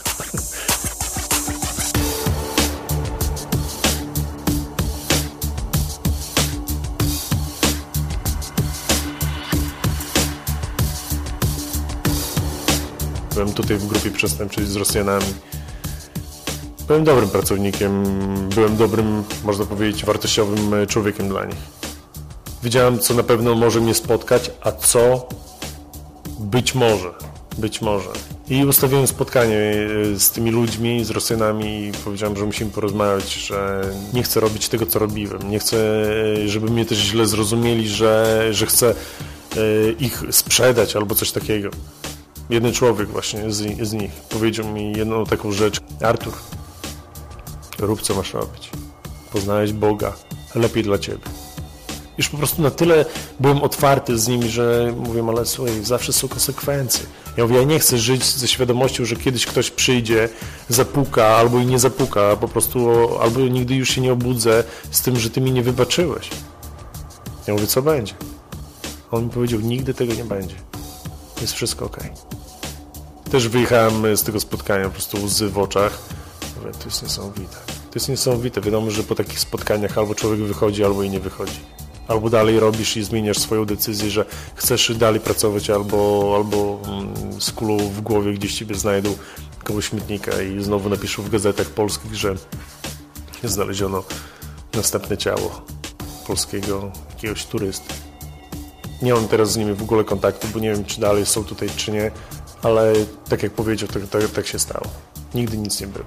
Byłem tutaj w grupie przestępczej z Rosjanami. Byłem dobrym pracownikiem, byłem dobrym, można powiedzieć, wartościowym człowiekiem dla nich. Wiedziałem, co na pewno może mnie spotkać, a co być może. I ustawiłem spotkanie z tymi ludźmi, z Rosjanami i powiedziałem, że musimy porozmawiać, że nie chcę robić tego, co robiłem. Nie chcę, żeby mnie też źle zrozumieli, że chcę ich sprzedać albo coś takiego. Jeden człowiek właśnie z nich powiedział mi jedną taką rzecz. Artur, rób co masz robić. Poznałeś Boga, lepiej dla ciebie. Już po prostu na tyle byłem otwarty z nimi, że mówię, ale słuchaj, zawsze są konsekwencje. Ja mówię, ja nie chcę żyć ze świadomością, że kiedyś ktoś przyjdzie, zapuka albo i nie zapuka, po prostu albo nigdy już się nie obudzę z tym, że ty mi nie wybaczyłeś. Ja mówię, co będzie? On mi powiedział, nigdy tego nie będzie. Jest wszystko okej. Też wyjechałem z tego spotkania, po prostu łzy w oczach. Mówię, to jest niesamowite. To jest niesamowite. Wiadomo, że po takich spotkaniach albo człowiek wychodzi, albo i nie wychodzi. Albo dalej robisz i zmieniasz swoją decyzję, że chcesz dalej pracować, albo z kulą w głowie gdzieś ciebie znajdą koło śmietnika i znowu napiszą w gazetach polskich, że znaleziono następne ciało polskiego jakiegoś turysty. Nie mam teraz z nimi w ogóle kontaktu, bo nie wiem, czy dalej są tutaj, czy nie, ale tak jak powiedział, tak się stało. Nigdy nic nie było.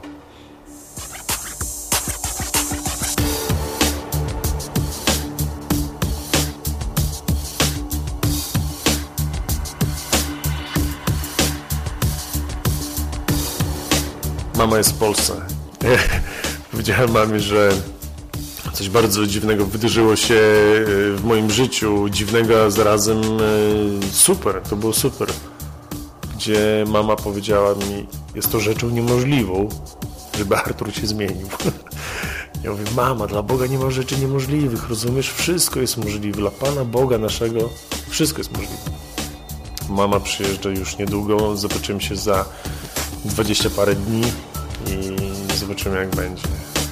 Mama jest w Polsce. Powiedziałem mamie, że coś bardzo dziwnego wydarzyło się w moim życiu. Dziwnego, a zarazem super. To było super. Gdzie mama powiedziała mi, jest to rzeczą niemożliwą, żeby Artur się zmienił. Ja mówię, mama, dla Boga nie ma rzeczy niemożliwych. Rozumiesz? Wszystko jest możliwe. Dla Pana Boga naszego wszystko jest możliwe. Mama przyjeżdża już niedługo. Zobaczymy się za 20 parę dni i zobaczymy, jak będzie.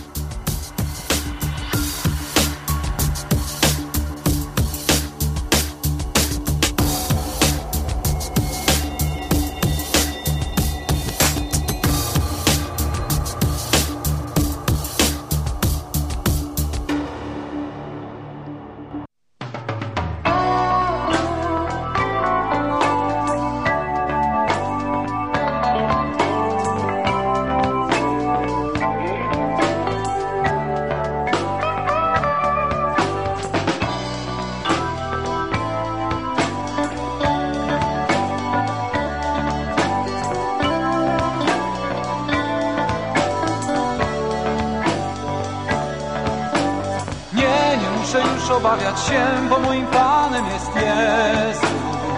Obawiać się, bo moim Panem jest Jezus.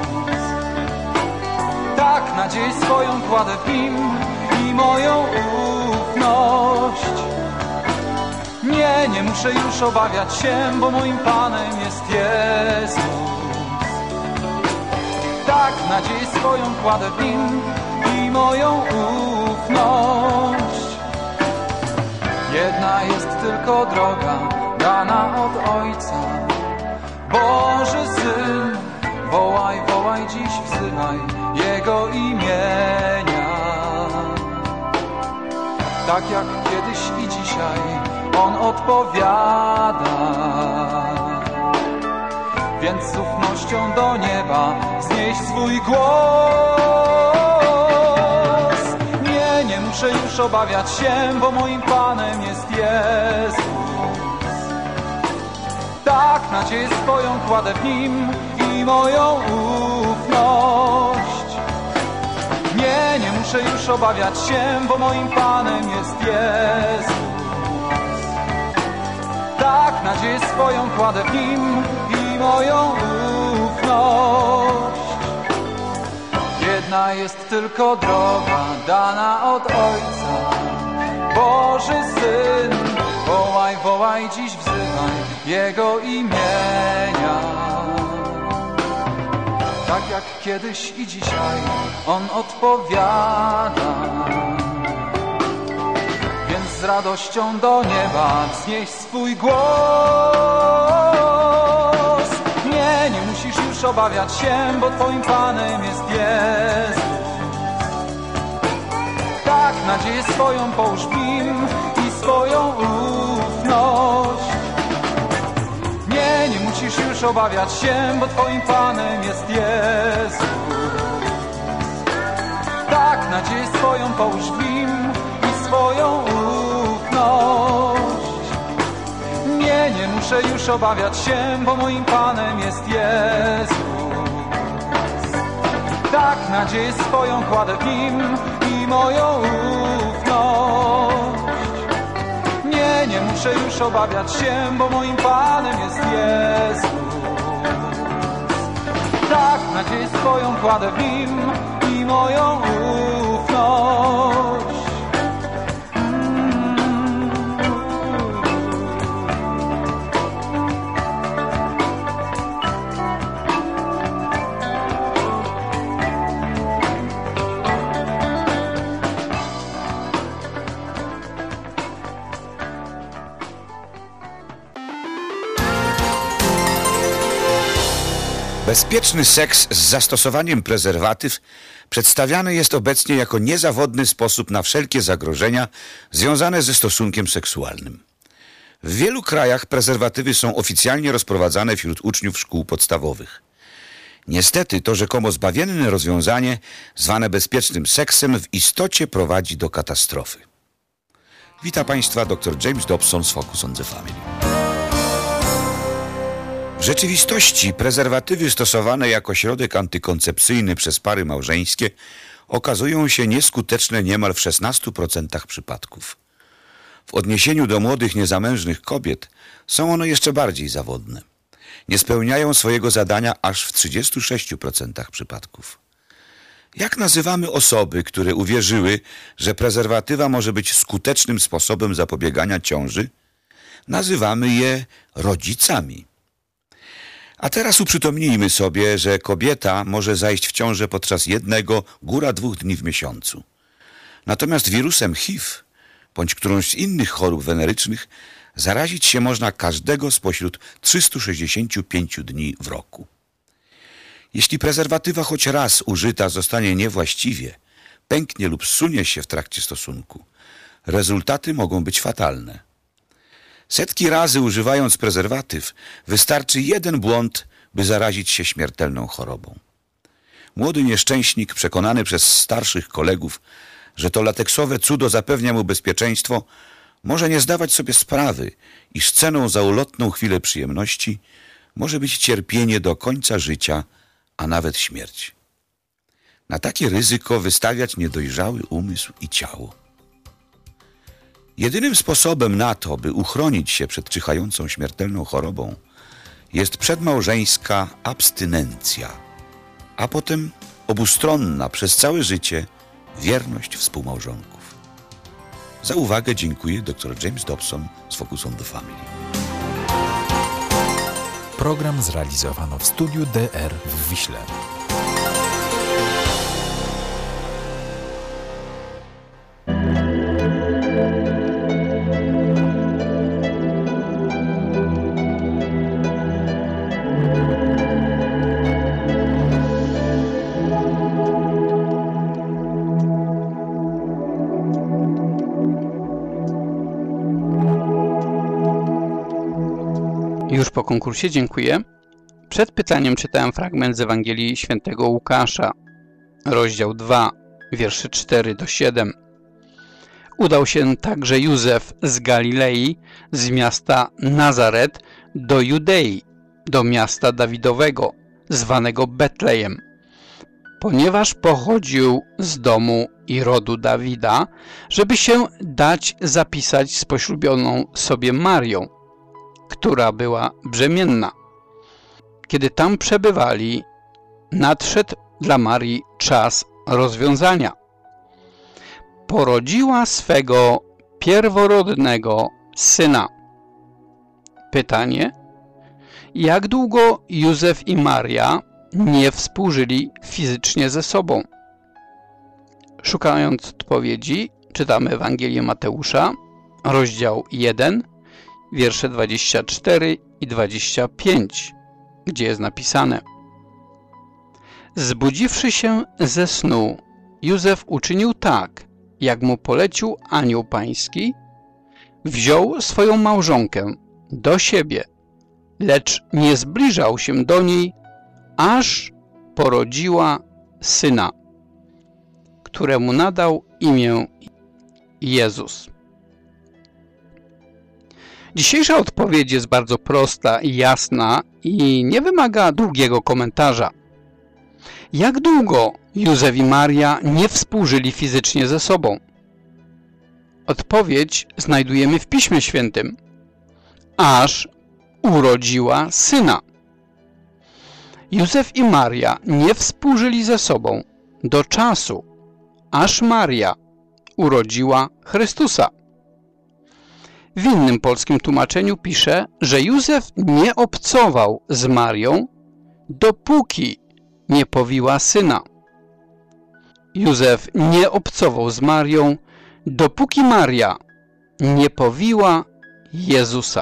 Tak nadzieję swoją kładę w Nim i moją ufność. Nie muszę już obawiać się, bo moim Panem jest Jezus. Tak nadzieję swoją kładę w Nim i moją ufność. Jedna jest tylko droga, dana od Ojca. Boży Syn, wołaj, wołaj, dziś wzywaj Jego imienia. Tak jak kiedyś i dzisiaj On odpowiada. Więc z ufnością do nieba znieś swój głos. Nie muszę już obawiać się, bo moim Panem jest Jezus. Tak Tak nadzieję swoją kładę w Nim i moją ufność. Nie muszę już obawiać się, bo moim Panem jest Jezus. Tak nadzieję swoją kładę w Nim i moją ufność. Jedna jest tylko droga dana od Ojca, Boży Syn. Wołaj, wołaj, dziś wzywaj Jego imienia. Tak jak kiedyś i dzisiaj On odpowiada. Więc z radością do nieba wznieś swój głos. Nie musisz już obawiać się, bo Twoim Panem jest Jezus. Tak nadzieję swoją połóż w Nim i swoją ufność. Nie musisz już obawiać się, bo Twoim Panem jest Jezus. Tak nadzieję swoją połóż w Nim i swoją ufność. Nie muszę już obawiać się, bo moim Panem jest Jezus. Tak nadzieję swoją kładę w Nim i moją ufność. Nie muszę już obawiać się, bo moim Panem jest Jezus. Tak nadzieję swoją kładę w Nim i moją ufność. Bezpieczny seks z zastosowaniem prezerwatyw przedstawiany jest obecnie jako niezawodny sposób na wszelkie zagrożenia związane ze stosunkiem seksualnym. W wielu krajach prezerwatywy są oficjalnie rozprowadzane wśród uczniów szkół podstawowych. Niestety to rzekomo zbawienne rozwiązanie, zwane bezpiecznym seksem, w istocie prowadzi do katastrofy. Witam Państwa dr James Dobson z Focus on the Family. W rzeczywistości prezerwatywy stosowane jako środek antykoncepcyjny przez pary małżeńskie okazują się nieskuteczne niemal w 16% przypadków. W odniesieniu do młodych, niezamężnych kobiet są one jeszcze bardziej zawodne. Nie spełniają swojego zadania aż w 36% przypadków. Jak nazywamy osoby, które uwierzyły, że prezerwatywa może być skutecznym sposobem zapobiegania ciąży? Nazywamy je rodzicami. A teraz uprzytomnijmy sobie, że kobieta może zajść w ciążę podczas 1, góra 2 dni w miesiącu. Natomiast wirusem HIV, bądź którąś z innych chorób wenerycznych, zarazić się można każdego spośród 365 dni w roku. Jeśli prezerwatywa choć raz użyta zostanie niewłaściwie, pęknie lub zsunie się w trakcie stosunku, rezultaty mogą być fatalne. Setki razy używając prezerwatyw wystarczy jeden błąd, by zarazić się śmiertelną chorobą. Młody nieszczęśnik, przekonany przez starszych kolegów, że to lateksowe cudo zapewnia mu bezpieczeństwo, może nie zdawać sobie sprawy, iż ceną za ulotną chwilę przyjemności może być cierpienie do końca życia, a nawet śmierć. Na takie ryzyko wystawiać niedojrzały umysł i ciało. Jedynym sposobem na to, by uchronić się przed czyhającą śmiertelną chorobą, jest przedmałżeńska abstynencja, a potem obustronna przez całe życie wierność współmałżonków. Za uwagę dziękuję dr James Dobson z Focus on the Family. Program zrealizowano w studiu DR w Wiśle. Już po konkursie dziękuję. Przed pytaniem czytałem fragment z Ewangelii Świętego Łukasza, rozdział 2, wiersze 4 do 7. Udał się także Józef z Galilei, z miasta Nazaret, do Judei, do miasta Dawidowego, zwanego Betlejem, ponieważ pochodził z domu i rodu Dawida, żeby się dać zapisać z poślubioną sobie Marią, która była brzemienna. Kiedy tam przebywali, nadszedł dla Marii czas rozwiązania. Porodziła swego pierworodnego syna. Pytanie: jak długo Józef i Maria nie współżyli fizycznie ze sobą? Szukając odpowiedzi, czytamy Ewangelię Mateusza, rozdział 1, wiersze 24 i 25, gdzie jest napisane: zbudziwszy się ze snu, Józef uczynił tak, jak mu polecił anioł pański, wziął swoją małżonkę do siebie, lecz nie zbliżał się do niej, aż porodziła syna, któremu nadał imię Jezus. Dzisiejsza odpowiedź jest bardzo prosta i jasna i nie wymaga długiego komentarza. Jak długo Józef i Maria nie współżyli fizycznie ze sobą? Odpowiedź znajdujemy w Piśmie Świętym. Aż urodziła syna. Józef i Maria nie współżyli ze sobą do czasu, aż Maria urodziła Chrystusa. W innym polskim tłumaczeniu pisze, że Józef nie obcował z Marią, dopóki nie powiła syna. Józef nie obcował z Marią, dopóki Maria nie powiła Jezusa.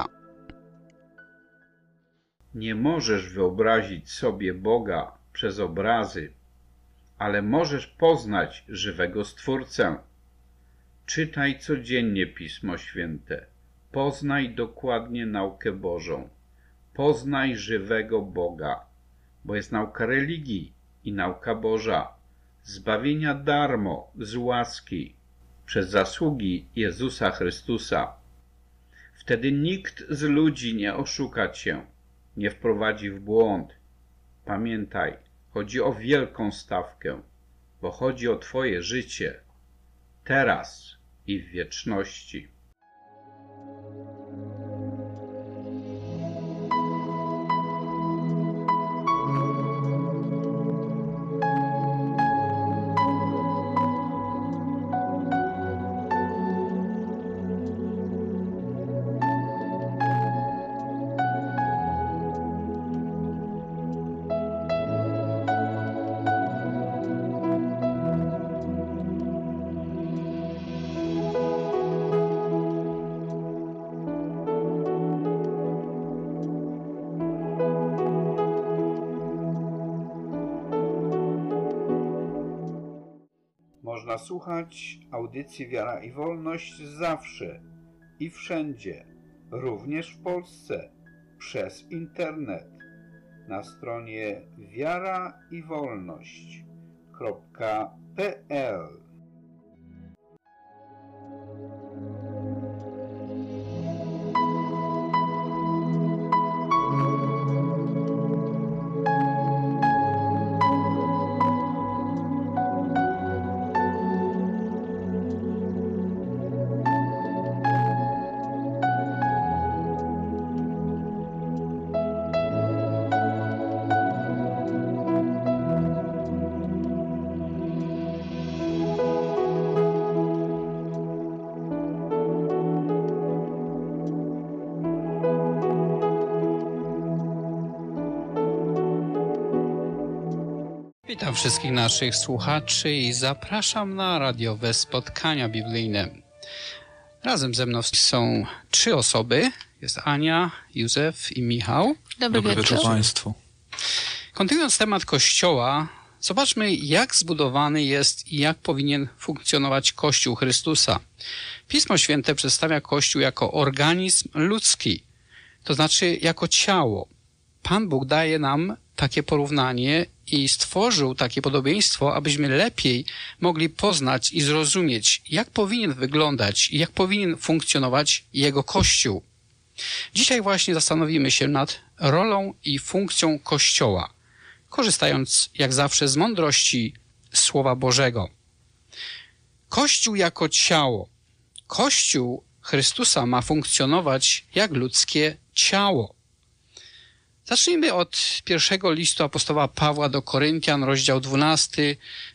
Nie możesz wyobrazić sobie Boga przez obrazy, ale możesz poznać żywego Stwórcę. Czytaj codziennie Pismo Święte. Poznaj dokładnie naukę Bożą. Poznaj żywego Boga, bo jest nauka religii i nauka Boża, zbawienia darmo, z łaski, przez zasługi Jezusa Chrystusa. Wtedy nikt z ludzi nie oszuka cię, nie wprowadzi w błąd. Pamiętaj, chodzi o wielką stawkę, bo chodzi o twoje życie, teraz i w wieczności. Można słuchać audycji Wiara i Wolność zawsze i wszędzie, również w Polsce, przez internet na stronie wiaraiwolność.pl. Witam wszystkich naszych słuchaczy i zapraszam na radiowe spotkania biblijne. Razem ze mną są 3 osoby. Jest Ania, Józef i Michał. Dobry wieczór Państwu. Kontynuując temat Kościoła, zobaczmy, jak zbudowany jest i jak powinien funkcjonować Kościół Chrystusa. Pismo Święte przedstawia Kościół jako organizm ludzki, to znaczy jako ciało. Pan Bóg daje nam takie porównanie i stworzył takie podobieństwo, abyśmy lepiej mogli poznać i zrozumieć, jak powinien wyglądać i jak powinien funkcjonować Jego Kościół. Dzisiaj właśnie zastanowimy się nad rolą i funkcją Kościoła, korzystając jak zawsze z mądrości Słowa Bożego. Kościół jako ciało. Kościół Chrystusa ma funkcjonować jak ludzkie ciało. Zacznijmy od pierwszego listu apostoła Pawła do Koryntian, rozdział 12,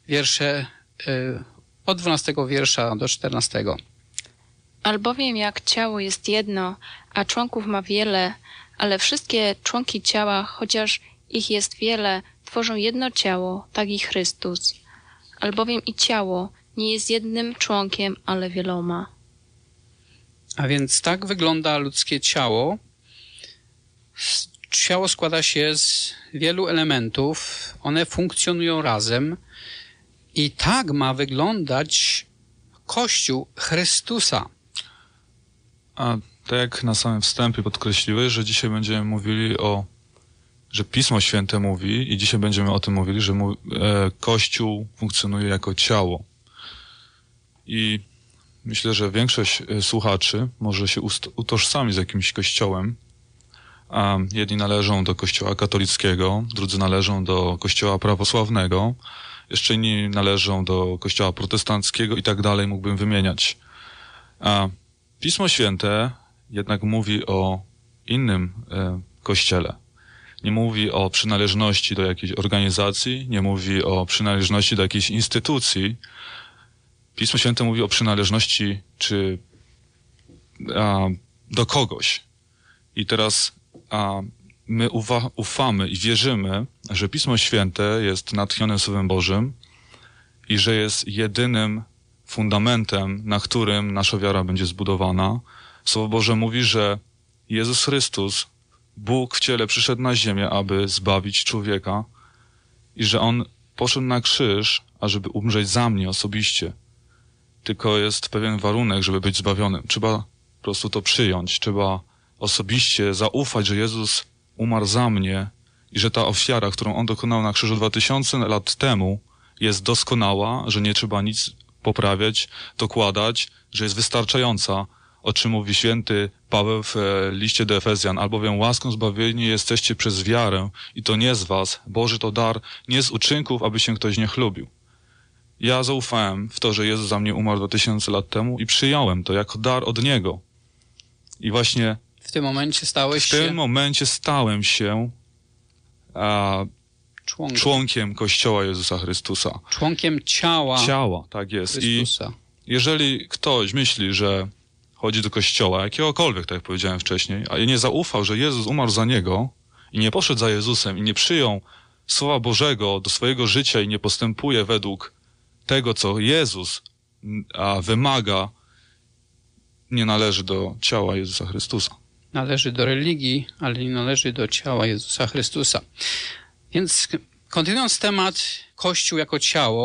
od 12 wiersza do 14. Albowiem jak ciało jest jedno, a członków ma wiele, ale wszystkie członki ciała, chociaż ich jest wiele, tworzą jedno ciało, tak i Chrystus. Albowiem i ciało nie jest jednym członkiem, ale wieloma. A więc tak wygląda ludzkie ciało. Ciało składa się z wielu elementów, one funkcjonują razem i tak ma wyglądać Kościół Chrystusa. A tak jak na samym wstępie podkreśliłeś, że dzisiaj będziemy mówili że Pismo Święte mówi i dzisiaj będziemy o tym mówili, że Kościół funkcjonuje jako ciało. I myślę, że większość słuchaczy może się utożsami z jakimś kościołem. A jedni należą do Kościoła katolickiego, drudzy należą do Kościoła prawosławnego, jeszcze inni należą do Kościoła protestanckiego i tak dalej mógłbym wymieniać. A Pismo Święte jednak mówi o innym Kościele. Nie mówi o przynależności do jakiejś organizacji, nie mówi o przynależności do jakiejś instytucji. Pismo Święte mówi o przynależności do kogoś. I teraz my ufamy i wierzymy, że Pismo Święte jest natchnione Słowem Bożym i że jest jedynym fundamentem, na którym nasza wiara będzie zbudowana. Słowo Boże mówi, że Jezus Chrystus, Bóg w ciele, przyszedł na ziemię, aby zbawić człowieka i że On poszedł na krzyż, ażeby umrzeć za mnie osobiście. Tylko jest pewien warunek, żeby być zbawionym. Trzeba po prostu to przyjąć. Trzeba osobiście zaufać, że Jezus umarł za mnie i że ta ofiara, którą On dokonał na krzyżu 2000 lat temu, jest doskonała, że nie trzeba nic poprawiać, dokładać, że jest wystarczająca, o czym mówi święty Paweł w liście do Efezjan, albowiem łaską zbawieni jesteście przez wiarę i to nie z was, Boży to dar, nie z uczynków, aby się ktoś nie chlubił. Ja zaufałem w to, że Jezus za mnie umarł 2000 lat temu i przyjąłem to jako dar od Niego. I właśnie w tym momencie stałem się członkiem Kościoła Jezusa Chrystusa. Członkiem ciała. Ciała, tak jest. Chrystusa. I jeżeli ktoś myśli, że chodzi do Kościoła, jakiegokolwiek, tak jak powiedziałem wcześniej, a nie zaufał, że Jezus umarł za niego i nie poszedł za Jezusem i nie przyjął Słowa Bożego do swojego życia i nie postępuje według tego, co Jezus wymaga, nie należy do ciała Jezusa Chrystusa. Należy do religii, ale nie należy do ciała Jezusa Chrystusa. Więc kontynuując temat Kościół jako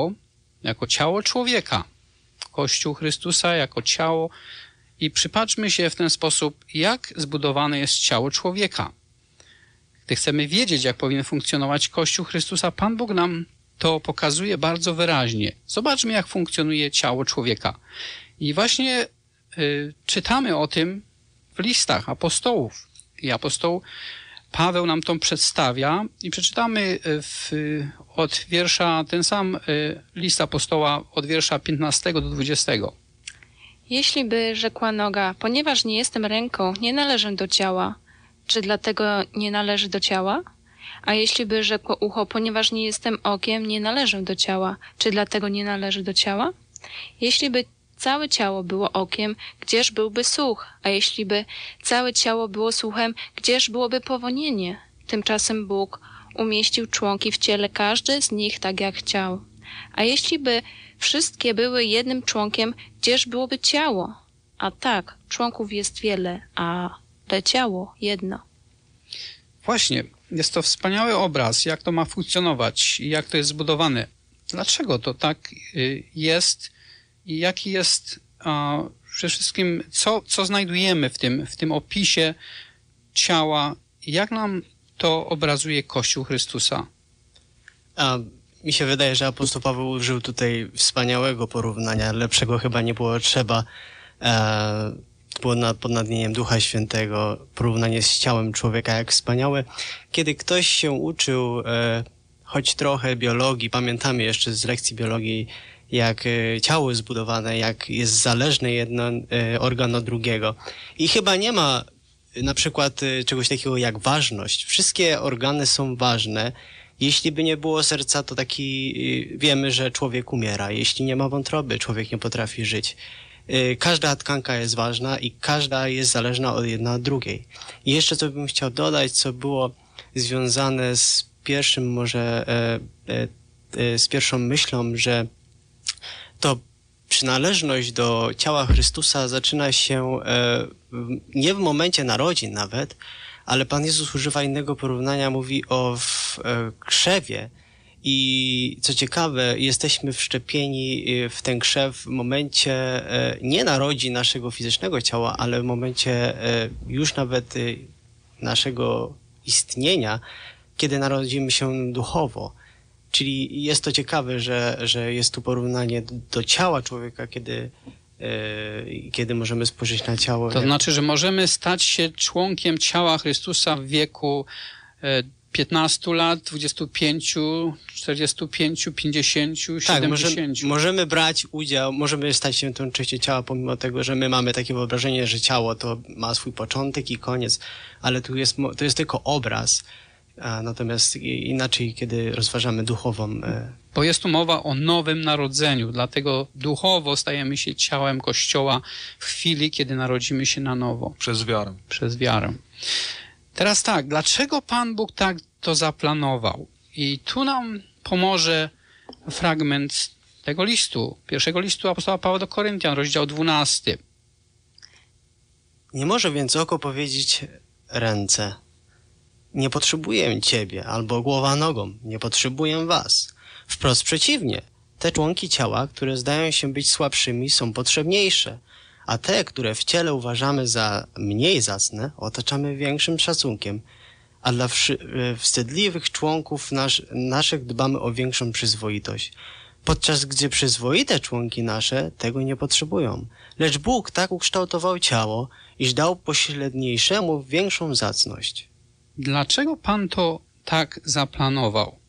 ciało człowieka. Kościół Chrystusa jako ciało i przypatrzmy się w ten sposób, jak zbudowane jest ciało człowieka. Gdy chcemy wiedzieć, jak powinien funkcjonować Kościół Chrystusa, Pan Bóg nam to pokazuje bardzo wyraźnie. Zobaczmy, jak funkcjonuje ciało człowieka. I właśnie czytamy o tym w listach apostołów. I apostoł Paweł nam to przedstawia i przeczytamy od wiersza, ten sam list apostoła od wiersza 15 do 20. Jeśli by rzekła noga, ponieważ nie jestem ręką, nie należę do ciała, czy dlatego nie należy do ciała? A jeśli by rzekło ucho, ponieważ nie jestem okiem, nie należę do ciała, czy dlatego nie należy do ciała? Jeśli by całe ciało było okiem, gdzież byłby słuch? A jeśli by całe ciało było słuchem, gdzież byłoby powonienie? Tymczasem Bóg umieścił członki w ciele, każdy z nich tak jak chciał. A jeśli by wszystkie były jednym członkiem, gdzież byłoby ciało? A tak, członków jest wiele, ale ciało jedno. Właśnie, jest to wspaniały obraz, jak to ma funkcjonować i jak to jest zbudowane. Dlaczego to tak jest i jaki jest przede wszystkim, co znajdujemy w tym opisie ciała, jak nam to obrazuje Kościół Chrystusa? Mi się wydaje, że apostoł Paweł użył tutaj wspaniałego porównania, lepszego chyba nie było trzeba. było pod natchnieniem Ducha Świętego, porównanie z ciałem człowieka, jak wspaniałe. Kiedy ktoś się uczył choć trochę biologii, pamiętamy jeszcze z lekcji biologii, jak ciało jest zbudowane, jak jest zależny jeden organ od drugiego. I chyba nie ma na przykład czegoś takiego jak ważność. Wszystkie organy są ważne. Jeśli by nie było serca, to wiemy, że człowiek umiera. Jeśli nie ma wątroby, człowiek nie potrafi żyć. Każda tkanka jest ważna i każda jest zależna od jedna od drugiej. I jeszcze co bym chciał dodać, co było związane z pierwszym może, z pierwszą myślą, że to przynależność do ciała Chrystusa zaczyna się nie w momencie narodzin nawet, ale Pan Jezus używa innego porównania, mówi o krzewie i co ciekawe, jesteśmy wszczepieni w ten krzew w momencie nie narodzin naszego fizycznego ciała, ale w momencie już nawet naszego istnienia, kiedy narodzimy się duchowo. Czyli jest to ciekawe, że jest tu porównanie do ciała człowieka, kiedy możemy spojrzeć na ciało. To znaczy, że możemy stać się członkiem ciała Chrystusa w wieku 15 lat, 25, 45, 50, 70. Możemy brać udział, możemy stać się tą częścią ciała, pomimo tego, że my mamy takie wyobrażenie, że ciało to ma swój początek i koniec, ale to jest tylko obraz. Natomiast inaczej, kiedy rozważamy duchową. Bo jest tu mowa o nowym narodzeniu, dlatego duchowo stajemy się ciałem Kościoła w chwili, kiedy narodzimy się na nowo. Przez wiarę. Przez wiarę. Teraz tak, dlaczego Pan Bóg tak to zaplanował? I tu nam pomoże fragment tego listu, pierwszego listu apostoła Pawła do Koryntian, rozdział 12. Nie może więc oko powiedzieć ręce: nie potrzebuję ciebie, albo głowa nogą: nie potrzebuję was. Wprost przeciwnie, te członki ciała, które zdają się być słabszymi, są potrzebniejsze, a te, które w ciele uważamy za mniej zacne, otaczamy większym szacunkiem, a dla wstydliwych członków naszych dbamy o większą przyzwoitość. Podczas gdy przyzwoite członki nasze tego nie potrzebują. Lecz Bóg tak ukształtował ciało, iż dał pośredniejszemu większą zacność. Dlaczego Pan to tak zaplanował?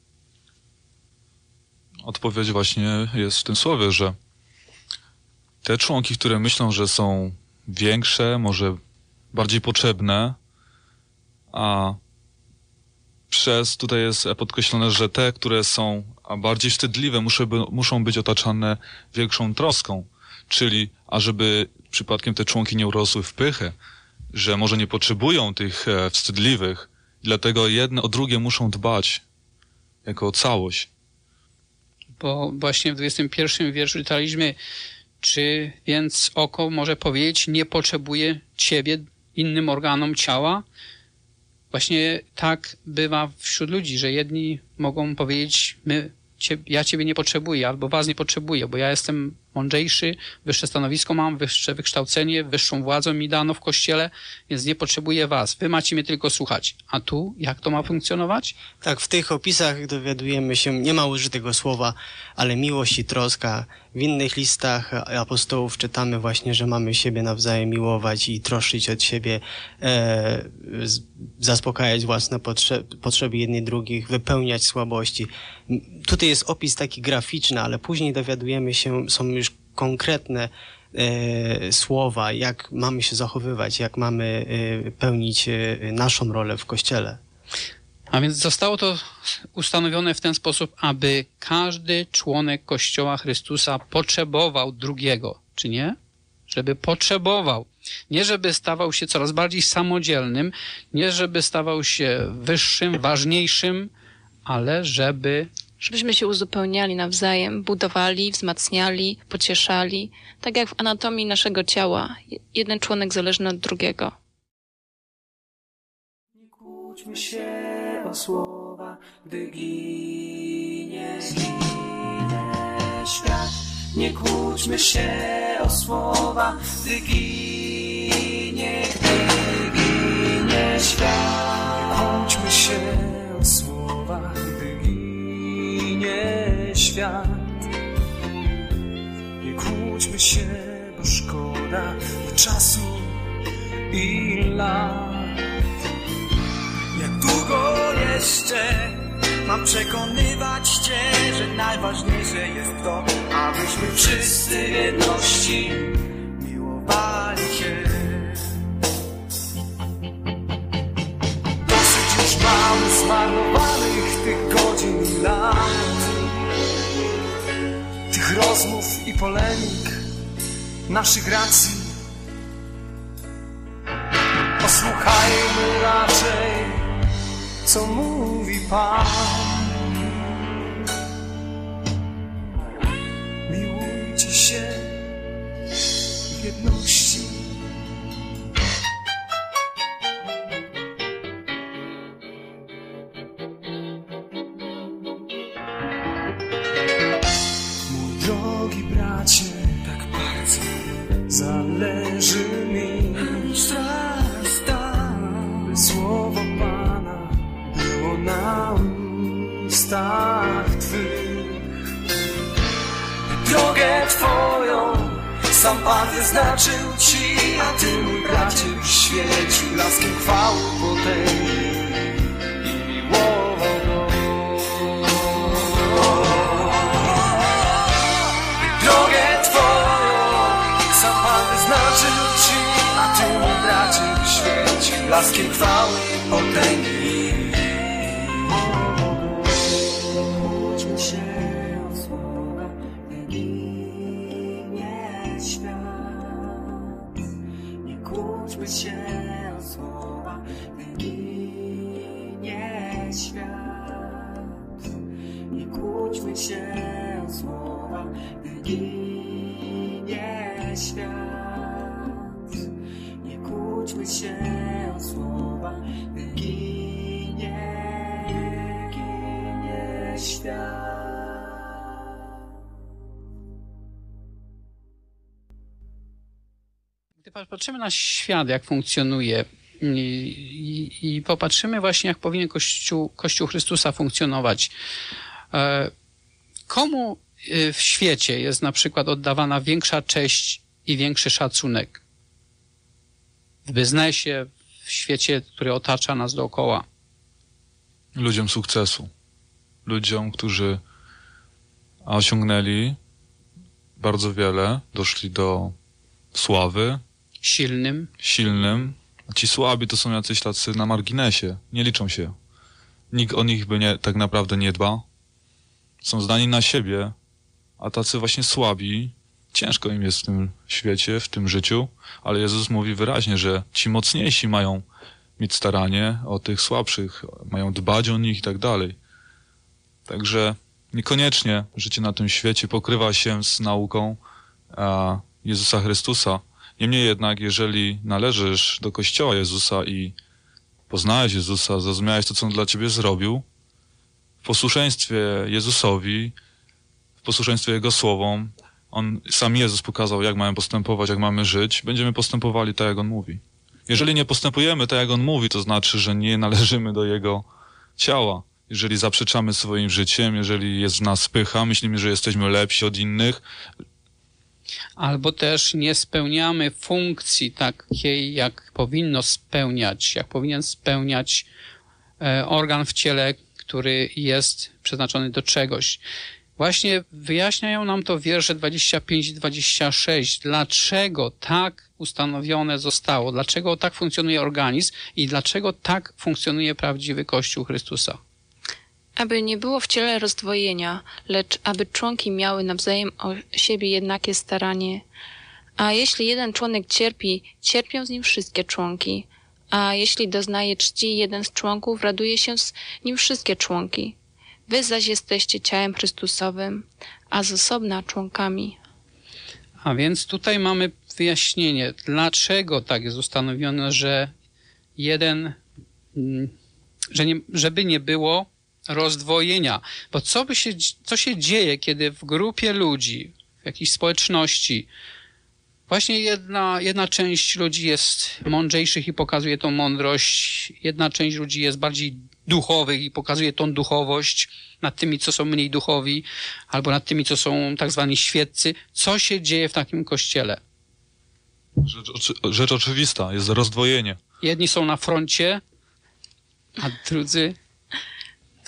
Odpowiedź właśnie jest w tym słowie, że te członki, które myślą, że są większe, może bardziej potrzebne, a tutaj jest podkreślone, że te, które są bardziej wstydliwe, muszą być otaczane większą troską, czyli ażeby przypadkiem te członki nie urosły w pychę, że może nie potrzebują tych wstydliwych, dlatego jedne o drugie muszą dbać jako o całość. Bo właśnie w 21 wierszu czytaliśmy, czy więc oko może powiedzieć: nie potrzebuje ciebie innym organom ciała? Właśnie tak bywa wśród ludzi, że jedni mogą powiedzieć: ja ciebie nie potrzebuję, albo was nie potrzebuję, bo ja jestem mądrzejszy, wyższe stanowisko mam, wyższe wykształcenie, wyższą władzę mi dano w Kościele, więc nie potrzebuję was. Wy macie mnie tylko słuchać. A tu jak to ma funkcjonować? Tak, w tych opisach dowiadujemy się, nie ma użytego słowa, ale miłość i troska. W innych listach apostołów czytamy właśnie, że mamy siebie nawzajem miłować i troszczyć od siebie, zaspokajać własne potrzeby jednych drugich, wypełniać słabości. Tutaj jest opis taki graficzny, ale później dowiadujemy się, są już konkretne słowa, jak mamy się zachowywać, jak mamy pełnić naszą rolę w Kościele. A więc zostało to ustanowione w ten sposób, aby każdy członek Kościoła Chrystusa potrzebował drugiego, czy nie? Żeby potrzebował. Nie żeby stawał się coraz bardziej samodzielnym, nie żeby stawał się wyższym, ważniejszym, ale żebyśmy się uzupełniali nawzajem, budowali, wzmacniali, pocieszali. Tak jak w anatomii naszego ciała. Jeden członek zależny od drugiego. Nie kłóćmy się o słowa, gdy ginie świat. Nie kłóćmy się o słowa, gdy ginie świat. Nie kłóćmy się o słowa, gdy ginie świat. Nie kłóćmy się, bo szkoda czasu jeszcze mam przekonywać Cię, że najważniejsze jest to, abyśmy wszyscy w jedności miłowali się. Dosyć już mam zmarnowanych tych godzin i lat, tych rozmów i polemik, naszych racji. Posłuchajmy raczej, co mówi Pan. Miłujcie się w jedności. Mój drogi bracie, tak bardzo zależy mi, by słowo Pana było na ustach Twych. Drogę Twoją sam Pan wyznaczył Ci, a Ty, mój bracie, świecił blaskiem chwały potęgi i miłował Go. Drogę Twoją sam Pan wyznaczył Ci, a Ty, mój bracie, świecił blaskiem chwały potęgi. Módlmy się o słowa, nie ginie świat. Nie kłóćmy się o słowa, nie ginie świat. Nie kłóćmy się o słowa, nie ginie świat. Nie kłóćmy się o słowa, ginie świat. Gdy patrzymy na świat, jak funkcjonuje i popatrzymy właśnie, jak powinien Kościół Chrystusa funkcjonować, komu w świecie jest na przykład oddawana większa cześć i większy szacunek? W biznesie, w świecie, który otacza nas dookoła. Ludziom sukcesu. Ludziom, którzy osiągnęli bardzo wiele, doszli do sławy. Silnym. A ci słabi to są jacyś tacy na marginesie. Nie liczą się. Nikt o nich tak naprawdę nie dba. Są zdani na siebie, a tacy właśnie słabi, ciężko im jest w tym świecie, w tym życiu, ale Jezus mówi wyraźnie, że ci mocniejsi mają mieć staranie o tych słabszych, mają dbać o nich i tak dalej. Także niekoniecznie życie na tym świecie pokrywa się z nauką Jezusa Chrystusa. Niemniej jednak, jeżeli należysz do Kościoła Jezusa i poznałeś Jezusa, zrozumiałeś to, co On dla ciebie zrobił, w posłuszeństwie Jezusowi, w posłuszeństwie Jego słowom, sam Jezus pokazał, jak mamy postępować, jak mamy żyć, będziemy postępowali tak, jak On mówi. Jeżeli nie postępujemy tak, jak On mówi, to znaczy, że nie należymy do Jego ciała. Jeżeli zaprzeczamy swoim życiem, jeżeli jest w nas pycha, myślimy, że jesteśmy lepsi od innych. Albo też nie spełniamy funkcji takiej, jak powinien spełniać organ w ciele, który jest przeznaczony do czegoś. Właśnie wyjaśniają nam to wiersze 25 i 26. Dlaczego tak ustanowione zostało? Dlaczego tak funkcjonuje organizm i dlaczego tak funkcjonuje prawdziwy Kościół Chrystusa? Aby nie było w ciele rozdwojenia, lecz aby członki miały nawzajem o siebie jednakie staranie. A jeśli jeden członek cierpi, cierpią z nim wszystkie członki. A jeśli doznaje czci jeden z członków, raduje się z nim wszystkie członki. Wy zaś jesteście ciałem Chrystusowym, a z osobna członkami. A więc tutaj mamy wyjaśnienie, dlaczego tak jest ustanowione, że żeby nie było rozdwojenia. Bo co się dzieje, kiedy w grupie ludzi, w jakiejś społeczności, właśnie jedna część ludzi jest mądrzejszych i pokazuje tą mądrość, jedna część ludzi jest bardziej duchowych i pokazuje tą duchowość nad tymi, co są mniej duchowi, albo nad tymi, co są tak zwani świeccy. Co się dzieje w takim kościele? Rzecz oczywista, jest rozdwojenie. Jedni są na froncie, a drudzy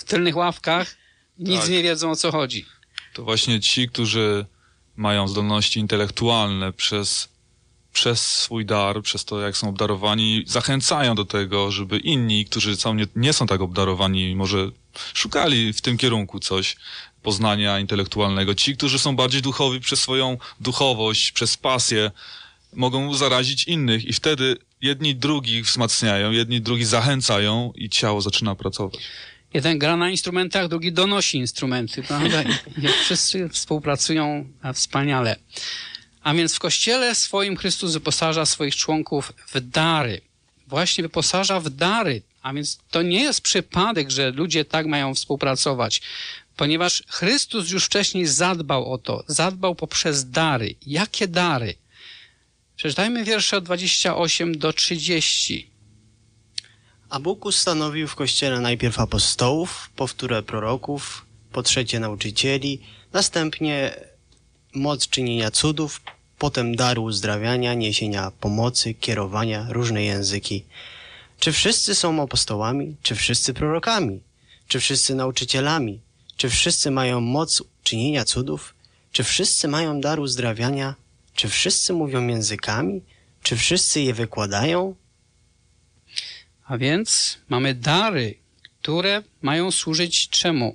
w tylnych ławkach, nic nie wiedzą, o co chodzi. To właśnie ci, którzy mają zdolności intelektualne przez swój dar, przez to, jak są obdarowani, zachęcają do tego, żeby inni, którzy nie są tak obdarowani, może szukali w tym kierunku coś, poznania intelektualnego. Ci, którzy są bardziej duchowi przez swoją duchowość, przez pasję, mogą zarazić innych i wtedy jedni drugich wzmacniają, jedni drugich zachęcają i ciało zaczyna pracować. Jeden gra na instrumentach, drugi donosi instrumenty, prawda? I wszyscy współpracują wspaniale. A więc w Kościele swoim Chrystus wyposaża swoich członków w dary. Właśnie wyposaża w dary. A więc to nie jest przypadek, że ludzie tak mają współpracować. Ponieważ Chrystus już wcześniej zadbał o to. Zadbał poprzez dary. Jakie dary? Przeczytajmy wiersze od 28 do 30. A Bóg ustanowił w Kościele najpierw apostołów, po wtóre proroków, po trzecie nauczycieli, następnie moc czynienia cudów, potem daru uzdrawiania, niesienia pomocy, kierowania, różne języki. Czy wszyscy są apostołami? Czy wszyscy prorokami? Czy wszyscy nauczycielami? Czy wszyscy mają moc czynienia cudów? Czy wszyscy mają dar uzdrawiania? Czy wszyscy mówią językami? Czy wszyscy je wykładają? A więc mamy dary, które mają służyć czemu?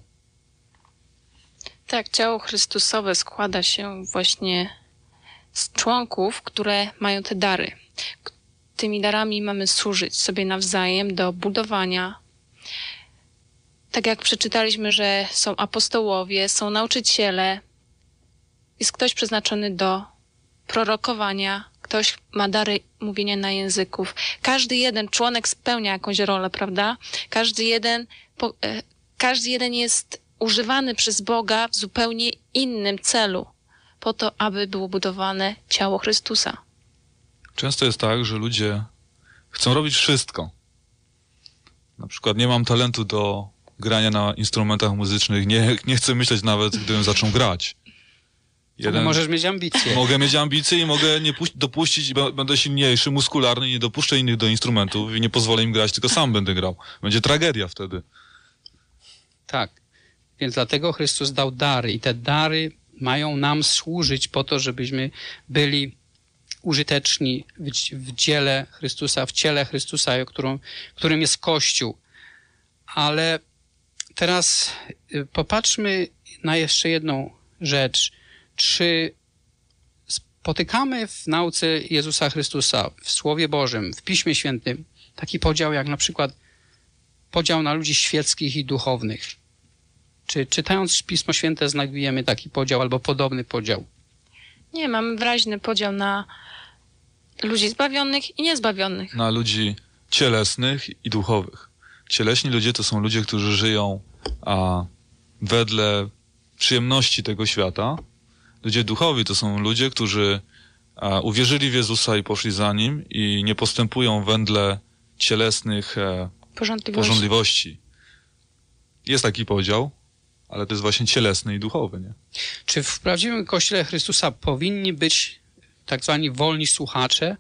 Tak, ciało Chrystusowe składa się właśnie z członków, które mają te dary. Tymi darami mamy służyć sobie nawzajem do budowania. Tak jak przeczytaliśmy, że są apostołowie, są nauczyciele, jest ktoś przeznaczony do prorokowania, ktoś ma dary mówienia na języków. Każdy jeden członek spełnia jakąś rolę, prawda? Każdy jeden jest używany przez Boga w zupełnie innym celu, po to, aby było budowane ciało Chrystusa. Często jest tak, że ludzie chcą robić wszystko. Na przykład nie mam talentu do grania na instrumentach muzycznych, nie chcę myśleć nawet, gdybym zaczął grać. Możesz mieć ambicje. Mogę mieć ambicje i mogę nie dopuścić, będę silniejszy, muskularny i nie dopuszczę innych do instrumentów i nie pozwolę im grać, tylko sam będę grał. Będzie tragedia wtedy. Tak. Więc dlatego Chrystus dał dary i te dary mają nam służyć po to, żebyśmy byli użyteczni w dziele Chrystusa, w ciele Chrystusa, którym jest Kościół. Ale teraz popatrzmy na jeszcze jedną rzecz. Czy spotykamy w nauce Jezusa Chrystusa, w Słowie Bożym, w Piśmie Świętym taki podział jak na przykład podział na ludzi świeckich i duchownych? Czy czytając Pismo Święte znajdujemy taki podział albo podobny podział? Nie, mamy wyraźny podział na ludzi zbawionych i niezbawionych. Na ludzi cielesnych i duchowych. Cieleśni ludzie to są ludzie, którzy żyją wedle przyjemności tego świata. Ludzie duchowi to są ludzie, którzy uwierzyli w Jezusa i poszli za Nim i nie postępują wedle cielesnych pożądliwości. Jest taki podział, ale to jest właśnie cielesny i duchowy, nie? Czy w prawdziwym Kościele Chrystusa powinni być tak zwani wolni słuchacze?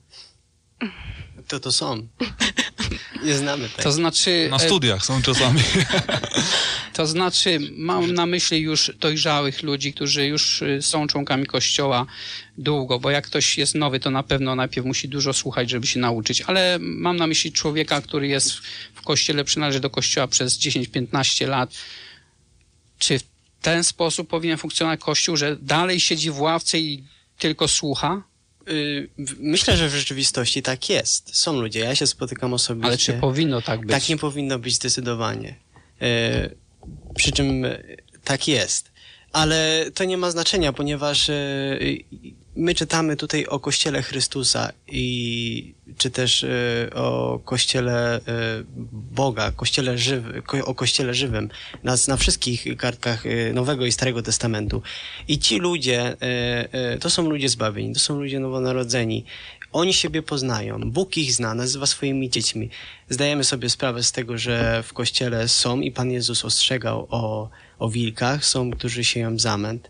To są. Nie znamy tego. To znaczy... Na studiach są czasami. To znaczy, mam na myśli już dojrzałych ludzi, którzy już są członkami Kościoła długo, bo jak ktoś jest nowy, to na pewno najpierw musi dużo słuchać, żeby się nauczyć, ale mam na myśli człowieka, który jest w Kościele, przynależy do Kościoła przez 10-15 lat. Czy w ten sposób powinien funkcjonować Kościół, że dalej siedzi w ławce i tylko słucha? Myślę, że w rzeczywistości tak jest. Są ludzie, ja się spotykam osobiście. Ale czy powinno tak być? Tak nie powinno być zdecydowanie. Przy czym tak jest. Ale to nie ma znaczenia, ponieważ my czytamy tutaj o Kościele Chrystusa czy też o Kościele Boga, o Kościele żywym na wszystkich kartkach Nowego i Starego Testamentu. I ci ludzie, to są ludzie zbawieni, to są ludzie nowonarodzeni. Oni siebie poznają, Bóg ich zna, nazywa swoimi dziećmi. Zdajemy sobie sprawę z tego, że w Kościele są i Pan Jezus ostrzegał o wilkach, są, którzy sieją zamęt.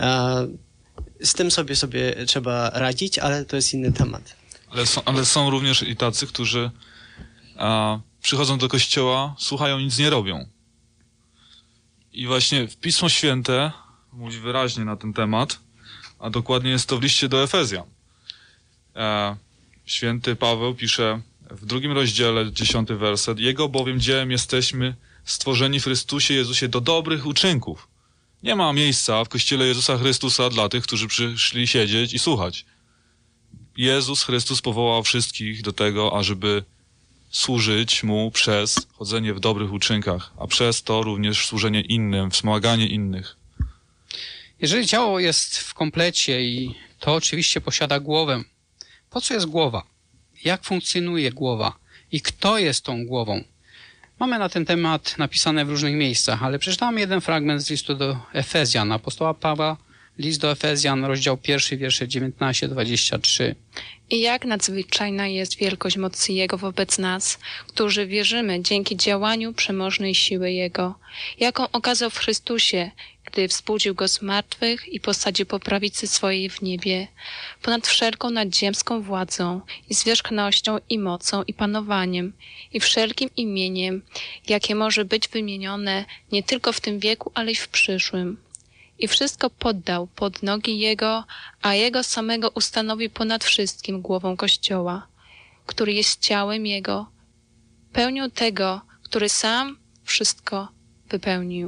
Z tym sobie trzeba radzić, ale to jest inny temat. Ale są również i tacy, którzy przychodzą do kościoła, słuchają, nic nie robią. I właśnie Pismo Święte mówi wyraźnie na ten temat, a dokładnie jest to w liście do Efezjan. Święty Paweł pisze w 2 rozdziale, 10 werset: Jego bowiem dziełem jesteśmy stworzeni w Chrystusie Jezusie do dobrych uczynków. Nie ma miejsca w Kościele Jezusa Chrystusa dla tych, którzy przyszli siedzieć i słuchać. Jezus Chrystus powołał wszystkich do tego, ażeby służyć Mu przez chodzenie w dobrych uczynkach, a przez to również służenie innym, wspomaganie innych. Jeżeli ciało jest w komplecie i to oczywiście posiada głowę, po co jest głowa? Jak funkcjonuje głowa? I kto jest tą głową? Mamy na ten temat napisane w różnych miejscach, ale przeczytamy jeden fragment z listu do Efezjan, apostoła Pawła, list do Efezjan, rozdział 1, wiersze 19-23. I jak nadzwyczajna jest wielkość mocy Jego wobec nas, którzy wierzymy dzięki działaniu przemożnej siły Jego, jaką okazał w Chrystusie, gdy wzbudził Go z martwych i posadził po prawicy swojej w niebie, ponad wszelką nadziemską władzą i zwierzchnością i mocą i panowaniem i wszelkim imieniem, jakie może być wymienione nie tylko w tym wieku, ale i w przyszłym. I wszystko poddał pod nogi Jego, a Jego samego ustanowi ponad wszystkim głową Kościoła, który jest ciałem Jego, pełnią tego, który sam wszystko wypełnił.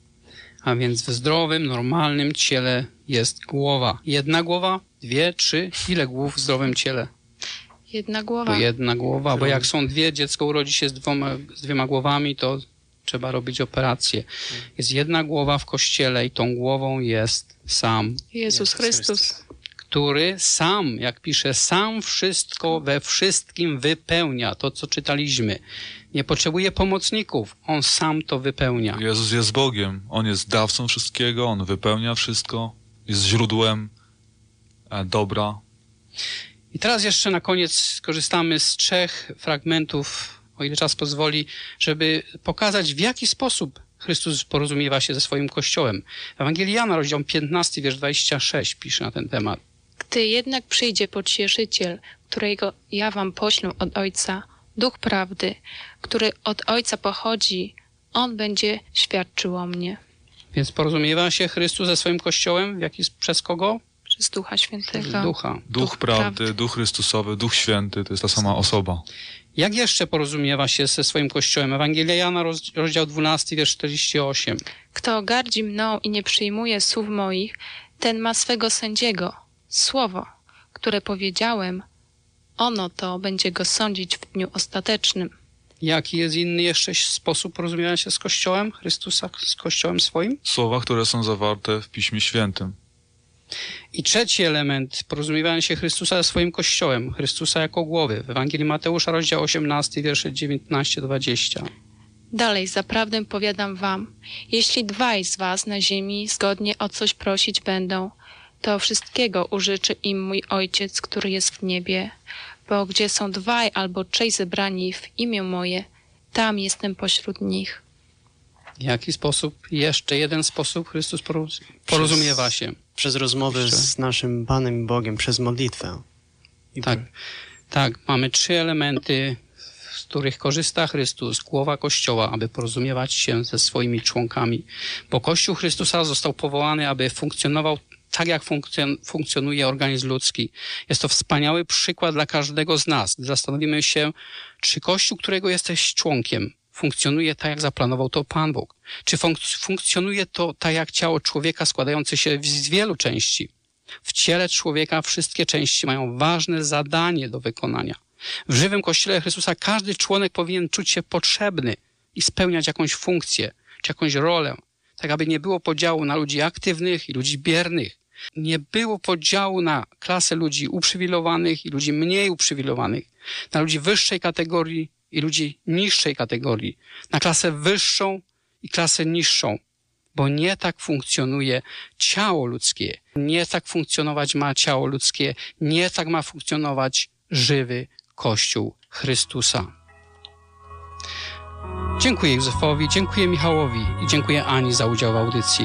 A więc w zdrowym, normalnym ciele jest głowa. Jedna głowa, 2, 3, ile głów w zdrowym ciele? Jedna głowa. To jedna głowa, bo jak są 2, dziecko urodzi się z 2 głowami, to trzeba robić operację. Jest jedna głowa w Kościele i tą głową jest sam Jezus Chrystus, który sam, jak pisze, sam wszystko we wszystkim wypełnia. To, co czytaliśmy. Nie potrzebuje pomocników. On sam to wypełnia. Jezus jest Bogiem. On jest dawcą wszystkiego. On wypełnia wszystko. Jest źródłem dobra. I teraz jeszcze na koniec skorzystamy z 3 fragmentów, o ile czas pozwoli, żeby pokazać, w jaki sposób Chrystus porozumiewa się ze swoim Kościołem. Ewangelii Jana, rozdział 15, wiersz 26 pisze na ten temat. Gdy jednak przyjdzie Pocieszyciel, którego ja wam poślę od Ojca, Duch Prawdy, który od Ojca pochodzi, On będzie świadczył o mnie. Więc porozumiewa się Chrystus ze swoim Kościołem? Przez kogo? Przez Ducha Świętego. Przez Ducha. Duch Prawdy, Duch Chrystusowy, Duch Święty, to jest ta sama osoba. Jak jeszcze porozumiewa się ze swoim Kościołem? Ewangelia Jana, rozdział 12, wiersz 48. Kto gardzi mną i nie przyjmuje słów moich, ten ma swego sędziego. Słowo, które powiedziałem, ono to będzie go sądzić w dniu ostatecznym. Jaki jest inny jeszcze sposób porozumiewania się z Kościołem Chrystusa, z Kościołem swoim? Słowa, które są zawarte w Piśmie Świętym. I trzeci element porozumiewania się Chrystusa ze swoim Kościołem, Chrystusa jako głowy. W Ewangelii Mateusza, rozdział 18, wiersze 19-20. Dalej, zaprawdę powiadam wam, jeśli 2 z was na ziemi zgodnie o coś prosić będą, to wszystkiego użyczy im mój Ojciec, który jest w niebie. Bo gdzie są 2 albo 3 zebrani w imię moje, tam jestem pośród nich. W jaki sposób? Jeszcze jeden sposób Chrystus porozumiewa się. Przez rozmowę z naszym Panem Bogiem, przez modlitwę. Tak, mamy 3 elementy, z których korzysta Chrystus, głowa Kościoła, aby porozumiewać się ze swoimi członkami. Bo Kościół Chrystusa został powołany, aby funkcjonował tak, jak funkcjonuje organizm ludzki. Jest to wspaniały przykład dla każdego z nas. Gdy zastanowimy się, czy Kościół, którego jesteś członkiem, funkcjonuje tak, jak zaplanował to Pan Bóg. Czy funkcjonuje to tak, jak ciało człowieka składające się z wielu części. W ciele człowieka wszystkie części mają ważne zadanie do wykonania. W żywym Kościele Chrystusa każdy członek powinien czuć się potrzebny i spełniać jakąś funkcję, czy jakąś rolę. Tak, aby nie było podziału na ludzi aktywnych i ludzi biernych. Nie było podziału na klasę ludzi uprzywilejowanych i ludzi mniej uprzywilejowanych. Na ludzi wyższej kategorii i ludzi niższej kategorii. Na klasę wyższą i klasę niższą. Bo nie tak funkcjonuje ciało ludzkie. Nie tak funkcjonować ma ciało ludzkie. Nie tak ma funkcjonować żywy Kościół Chrystusa. Dziękuję Józefowi, dziękuję Michałowi i dziękuję Ani za udział w audycji.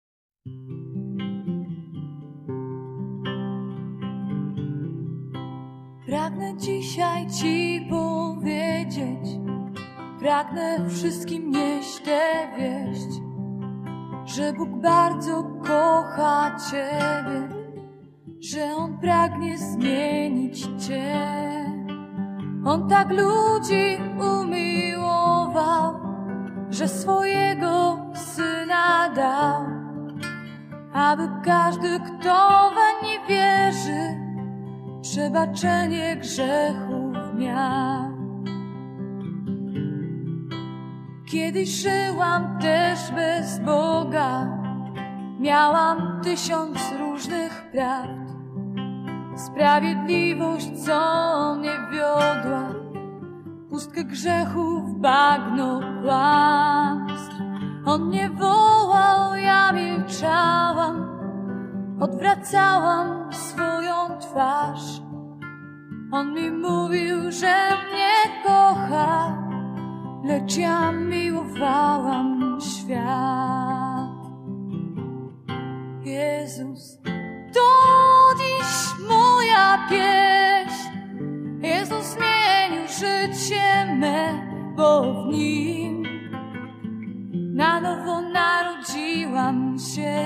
Pragnę dzisiaj Ci powiedzieć, pragnę wszystkim nieść tę wieść. że Bóg bardzo kocha Ciebie, że On pragnie zmienić Cię. On tak ludzi umiłował, że swojego Syna dał, aby każdy, kto weń nie wierzy, przebaczenie grzechów miał. Kiedyś żyłam też bez Boga, miałam 1000 różnych prawd. Sprawiedliwość, co mnie wiodła, pustkę grzechów, bagno kłamstw. On mnie wołał, ja milczałam, odwracałam swoją twarz. On mi mówił, że mnie kocha, lecz ja miłowałam świat. Jezus, to dziś moja pieśń. Jezus zmienił życie me, bo w Nim na nowo narodziłam się.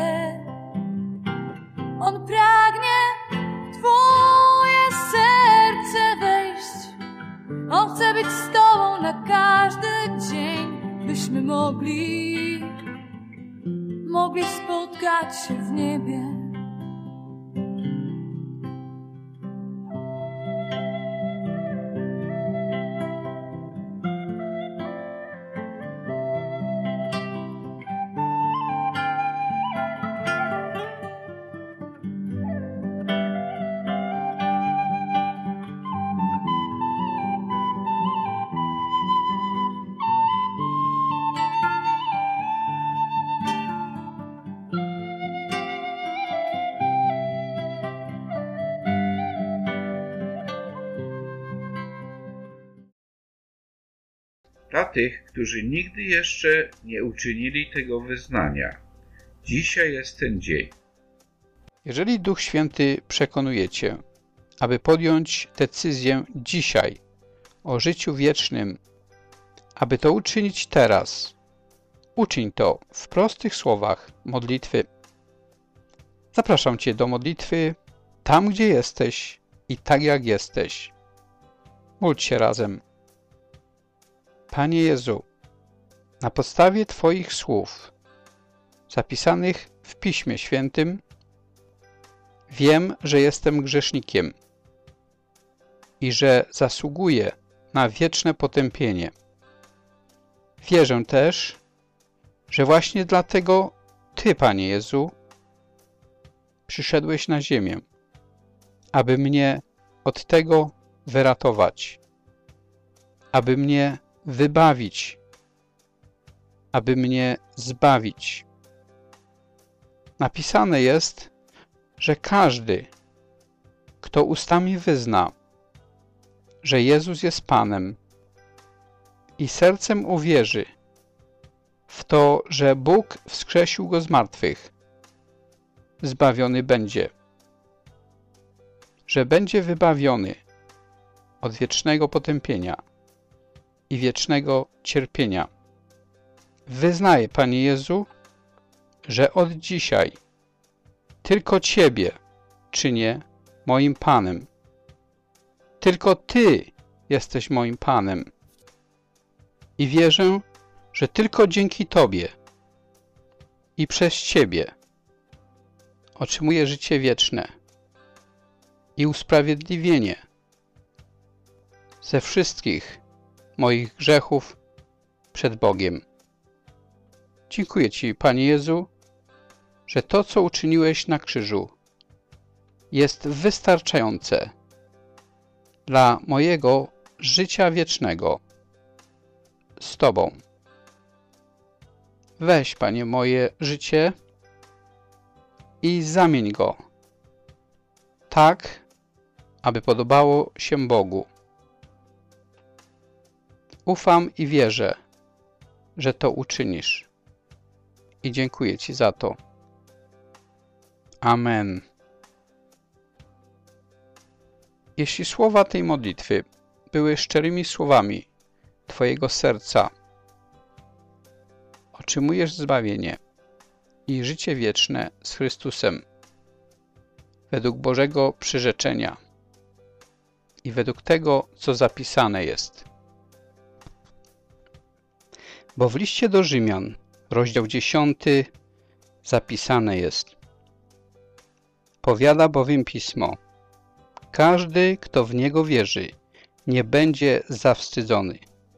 On pragnie w Twoje serce wejść. On chce być z Tobą na każdy dzień, byśmy mogli spotkać się w niebie. Dla tych, którzy nigdy jeszcze nie uczynili tego wyznania, dzisiaj jest ten dzień. Jeżeli Duch Święty przekonuje Cię, aby podjąć decyzję dzisiaj o życiu wiecznym, aby to uczynić teraz, uczyń to w prostych słowach modlitwy. Zapraszam Cię do modlitwy tam, gdzie jesteś i tak jak jesteś. Módl się razem. Panie Jezu, na podstawie Twoich słów zapisanych w Piśmie Świętym wiem, że jestem grzesznikiem i że zasługuję na wieczne potępienie. Wierzę też, że właśnie dlatego Ty, Panie Jezu, przyszedłeś na ziemię, aby mnie od tego wyratować, aby mnie wybawić, aby mnie zbawić. Napisane jest, że każdy, kto ustami wyzna, że Jezus jest Panem i sercem uwierzy w to, że Bóg wskrzesił Go z martwych, zbawiony będzie, że będzie wybawiony od wiecznego potępienia i wiecznego cierpienia. Wyznaję, Panie Jezu, że od dzisiaj tylko Ciebie czynię moim Panem. Tylko Ty jesteś moim Panem. I wierzę, że tylko dzięki Tobie i przez Ciebie otrzymuję życie wieczne i usprawiedliwienie ze wszystkich moich grzechów przed Bogiem. Dziękuję Ci, Panie Jezu, że to, co uczyniłeś na krzyżu, jest wystarczające dla mojego życia wiecznego z Tobą. Weź, Panie, moje życie i zamień go tak, aby podobało się Bogu. Ufam i wierzę, że to uczynisz. I dziękuję Ci za to. Amen. Jeśli słowa tej modlitwy były szczerymi słowami Twojego serca, otrzymujesz zbawienie i życie wieczne z Chrystusem według Bożego przyrzeczenia i według tego, co zapisane jest. Bo w liście do Rzymian, rozdział 10, zapisane jest: powiada bowiem Pismo: każdy, kto w Niego wierzy, nie będzie zawstydzony.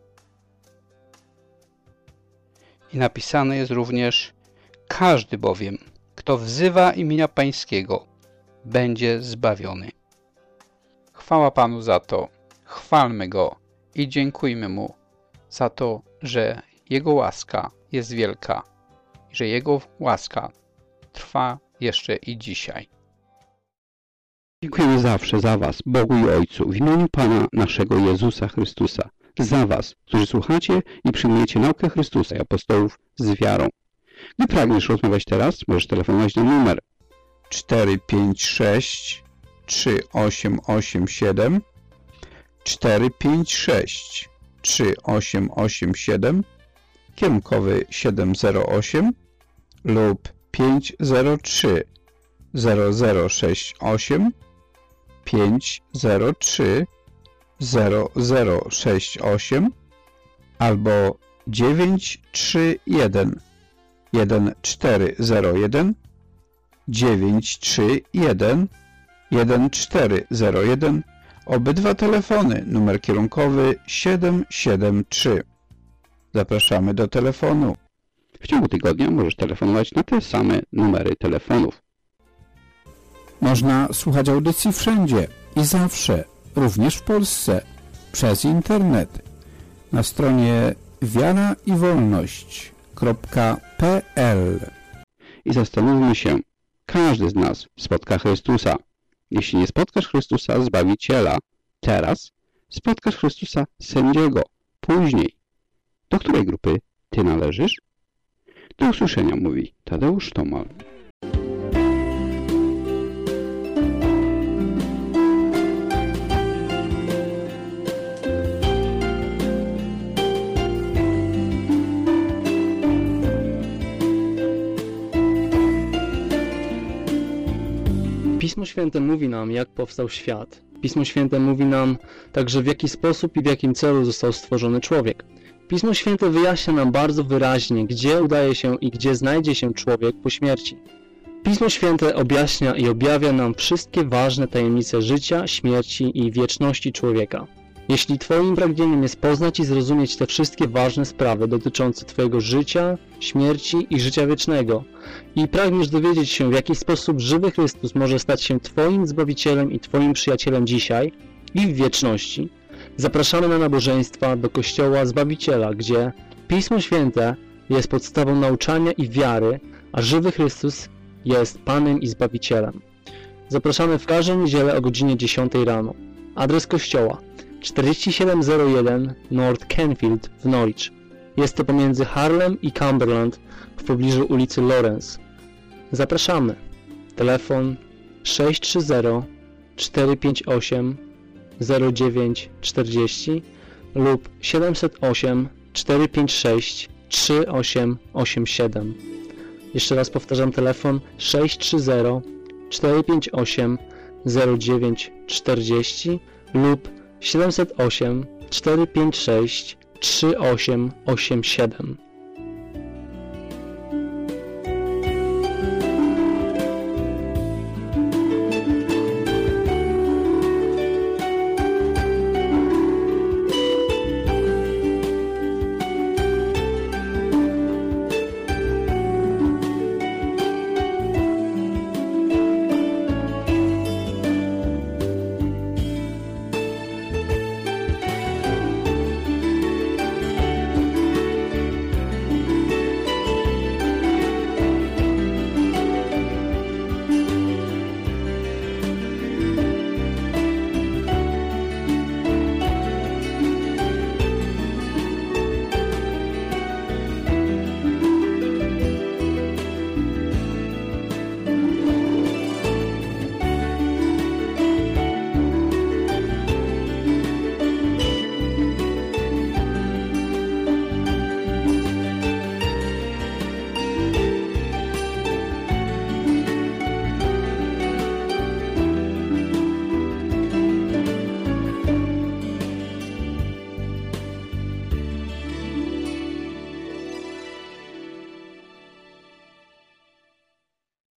I napisane jest również: każdy bowiem, kto wzywa imienia Pańskiego, będzie zbawiony. Chwała Panu za to, chwalmy Go i dziękujmy Mu za to, że Jego łaska jest wielka i że Jego łaska trwa jeszcze i dzisiaj. Dziękujemy zawsze za Was, Bogu i Ojcu, w imieniu Pana naszego Jezusa Chrystusa, za Was, którzy słuchacie i przyjmujecie naukę Chrystusa i apostołów z wiarą. Gdy pragniesz rozmawiać teraz, możesz telefonować na numer 456 3887 456 3887, kierunkowy 708 lub 503 0068 503 0068 albo 931 1401 931 1401. Obydwa telefony, numer kierunkowy 773. Zapraszamy do telefonu. W ciągu tygodnia możesz telefonować na te same numery telefonów. Można słuchać audycji wszędzie i zawsze, również w Polsce, przez internet. Na stronie wiaraiwolność.pl. I zastanówmy się, każdy z nas spotka Chrystusa. Jeśli nie spotkasz Chrystusa, Zbawiciela, teraz spotkasz Chrystusa, Sędziego, później. Do której grupy Ty należysz? Do usłyszenia, mówi Tadeusz Tomal. Pismo Święte mówi nam, jak powstał świat. Pismo Święte mówi nam także, w jaki sposób i w jakim celu został stworzony człowiek. Pismo Święte wyjaśnia nam bardzo wyraźnie, gdzie udaje się i gdzie znajdzie się człowiek po śmierci. Pismo Święte objaśnia i objawia nam wszystkie ważne tajemnice życia, śmierci i wieczności człowieka. Jeśli Twoim pragnieniem jest poznać i zrozumieć te wszystkie ważne sprawy dotyczące Twojego życia, śmierci i życia wiecznego i pragniesz dowiedzieć się, w jaki sposób żywy Chrystus może stać się Twoim Zbawicielem i Twoim przyjacielem dzisiaj i w wieczności, zapraszamy na nabożeństwa do Kościoła Zbawiciela, gdzie Pismo Święte jest podstawą nauczania i wiary, a żywy Chrystus jest Panem i Zbawicielem. Zapraszamy w każdą niedzielę o godzinie 10 rano. Adres kościoła: 4701 North Canfield w Norwich. Jest to pomiędzy Harlem i Cumberland w pobliżu ulicy Lawrence. Zapraszamy. Telefon 630 458 0940 lub 708 456 3887. Jeszcze raz powtarzam, telefon 630 458 0940 lub 708 456 3887.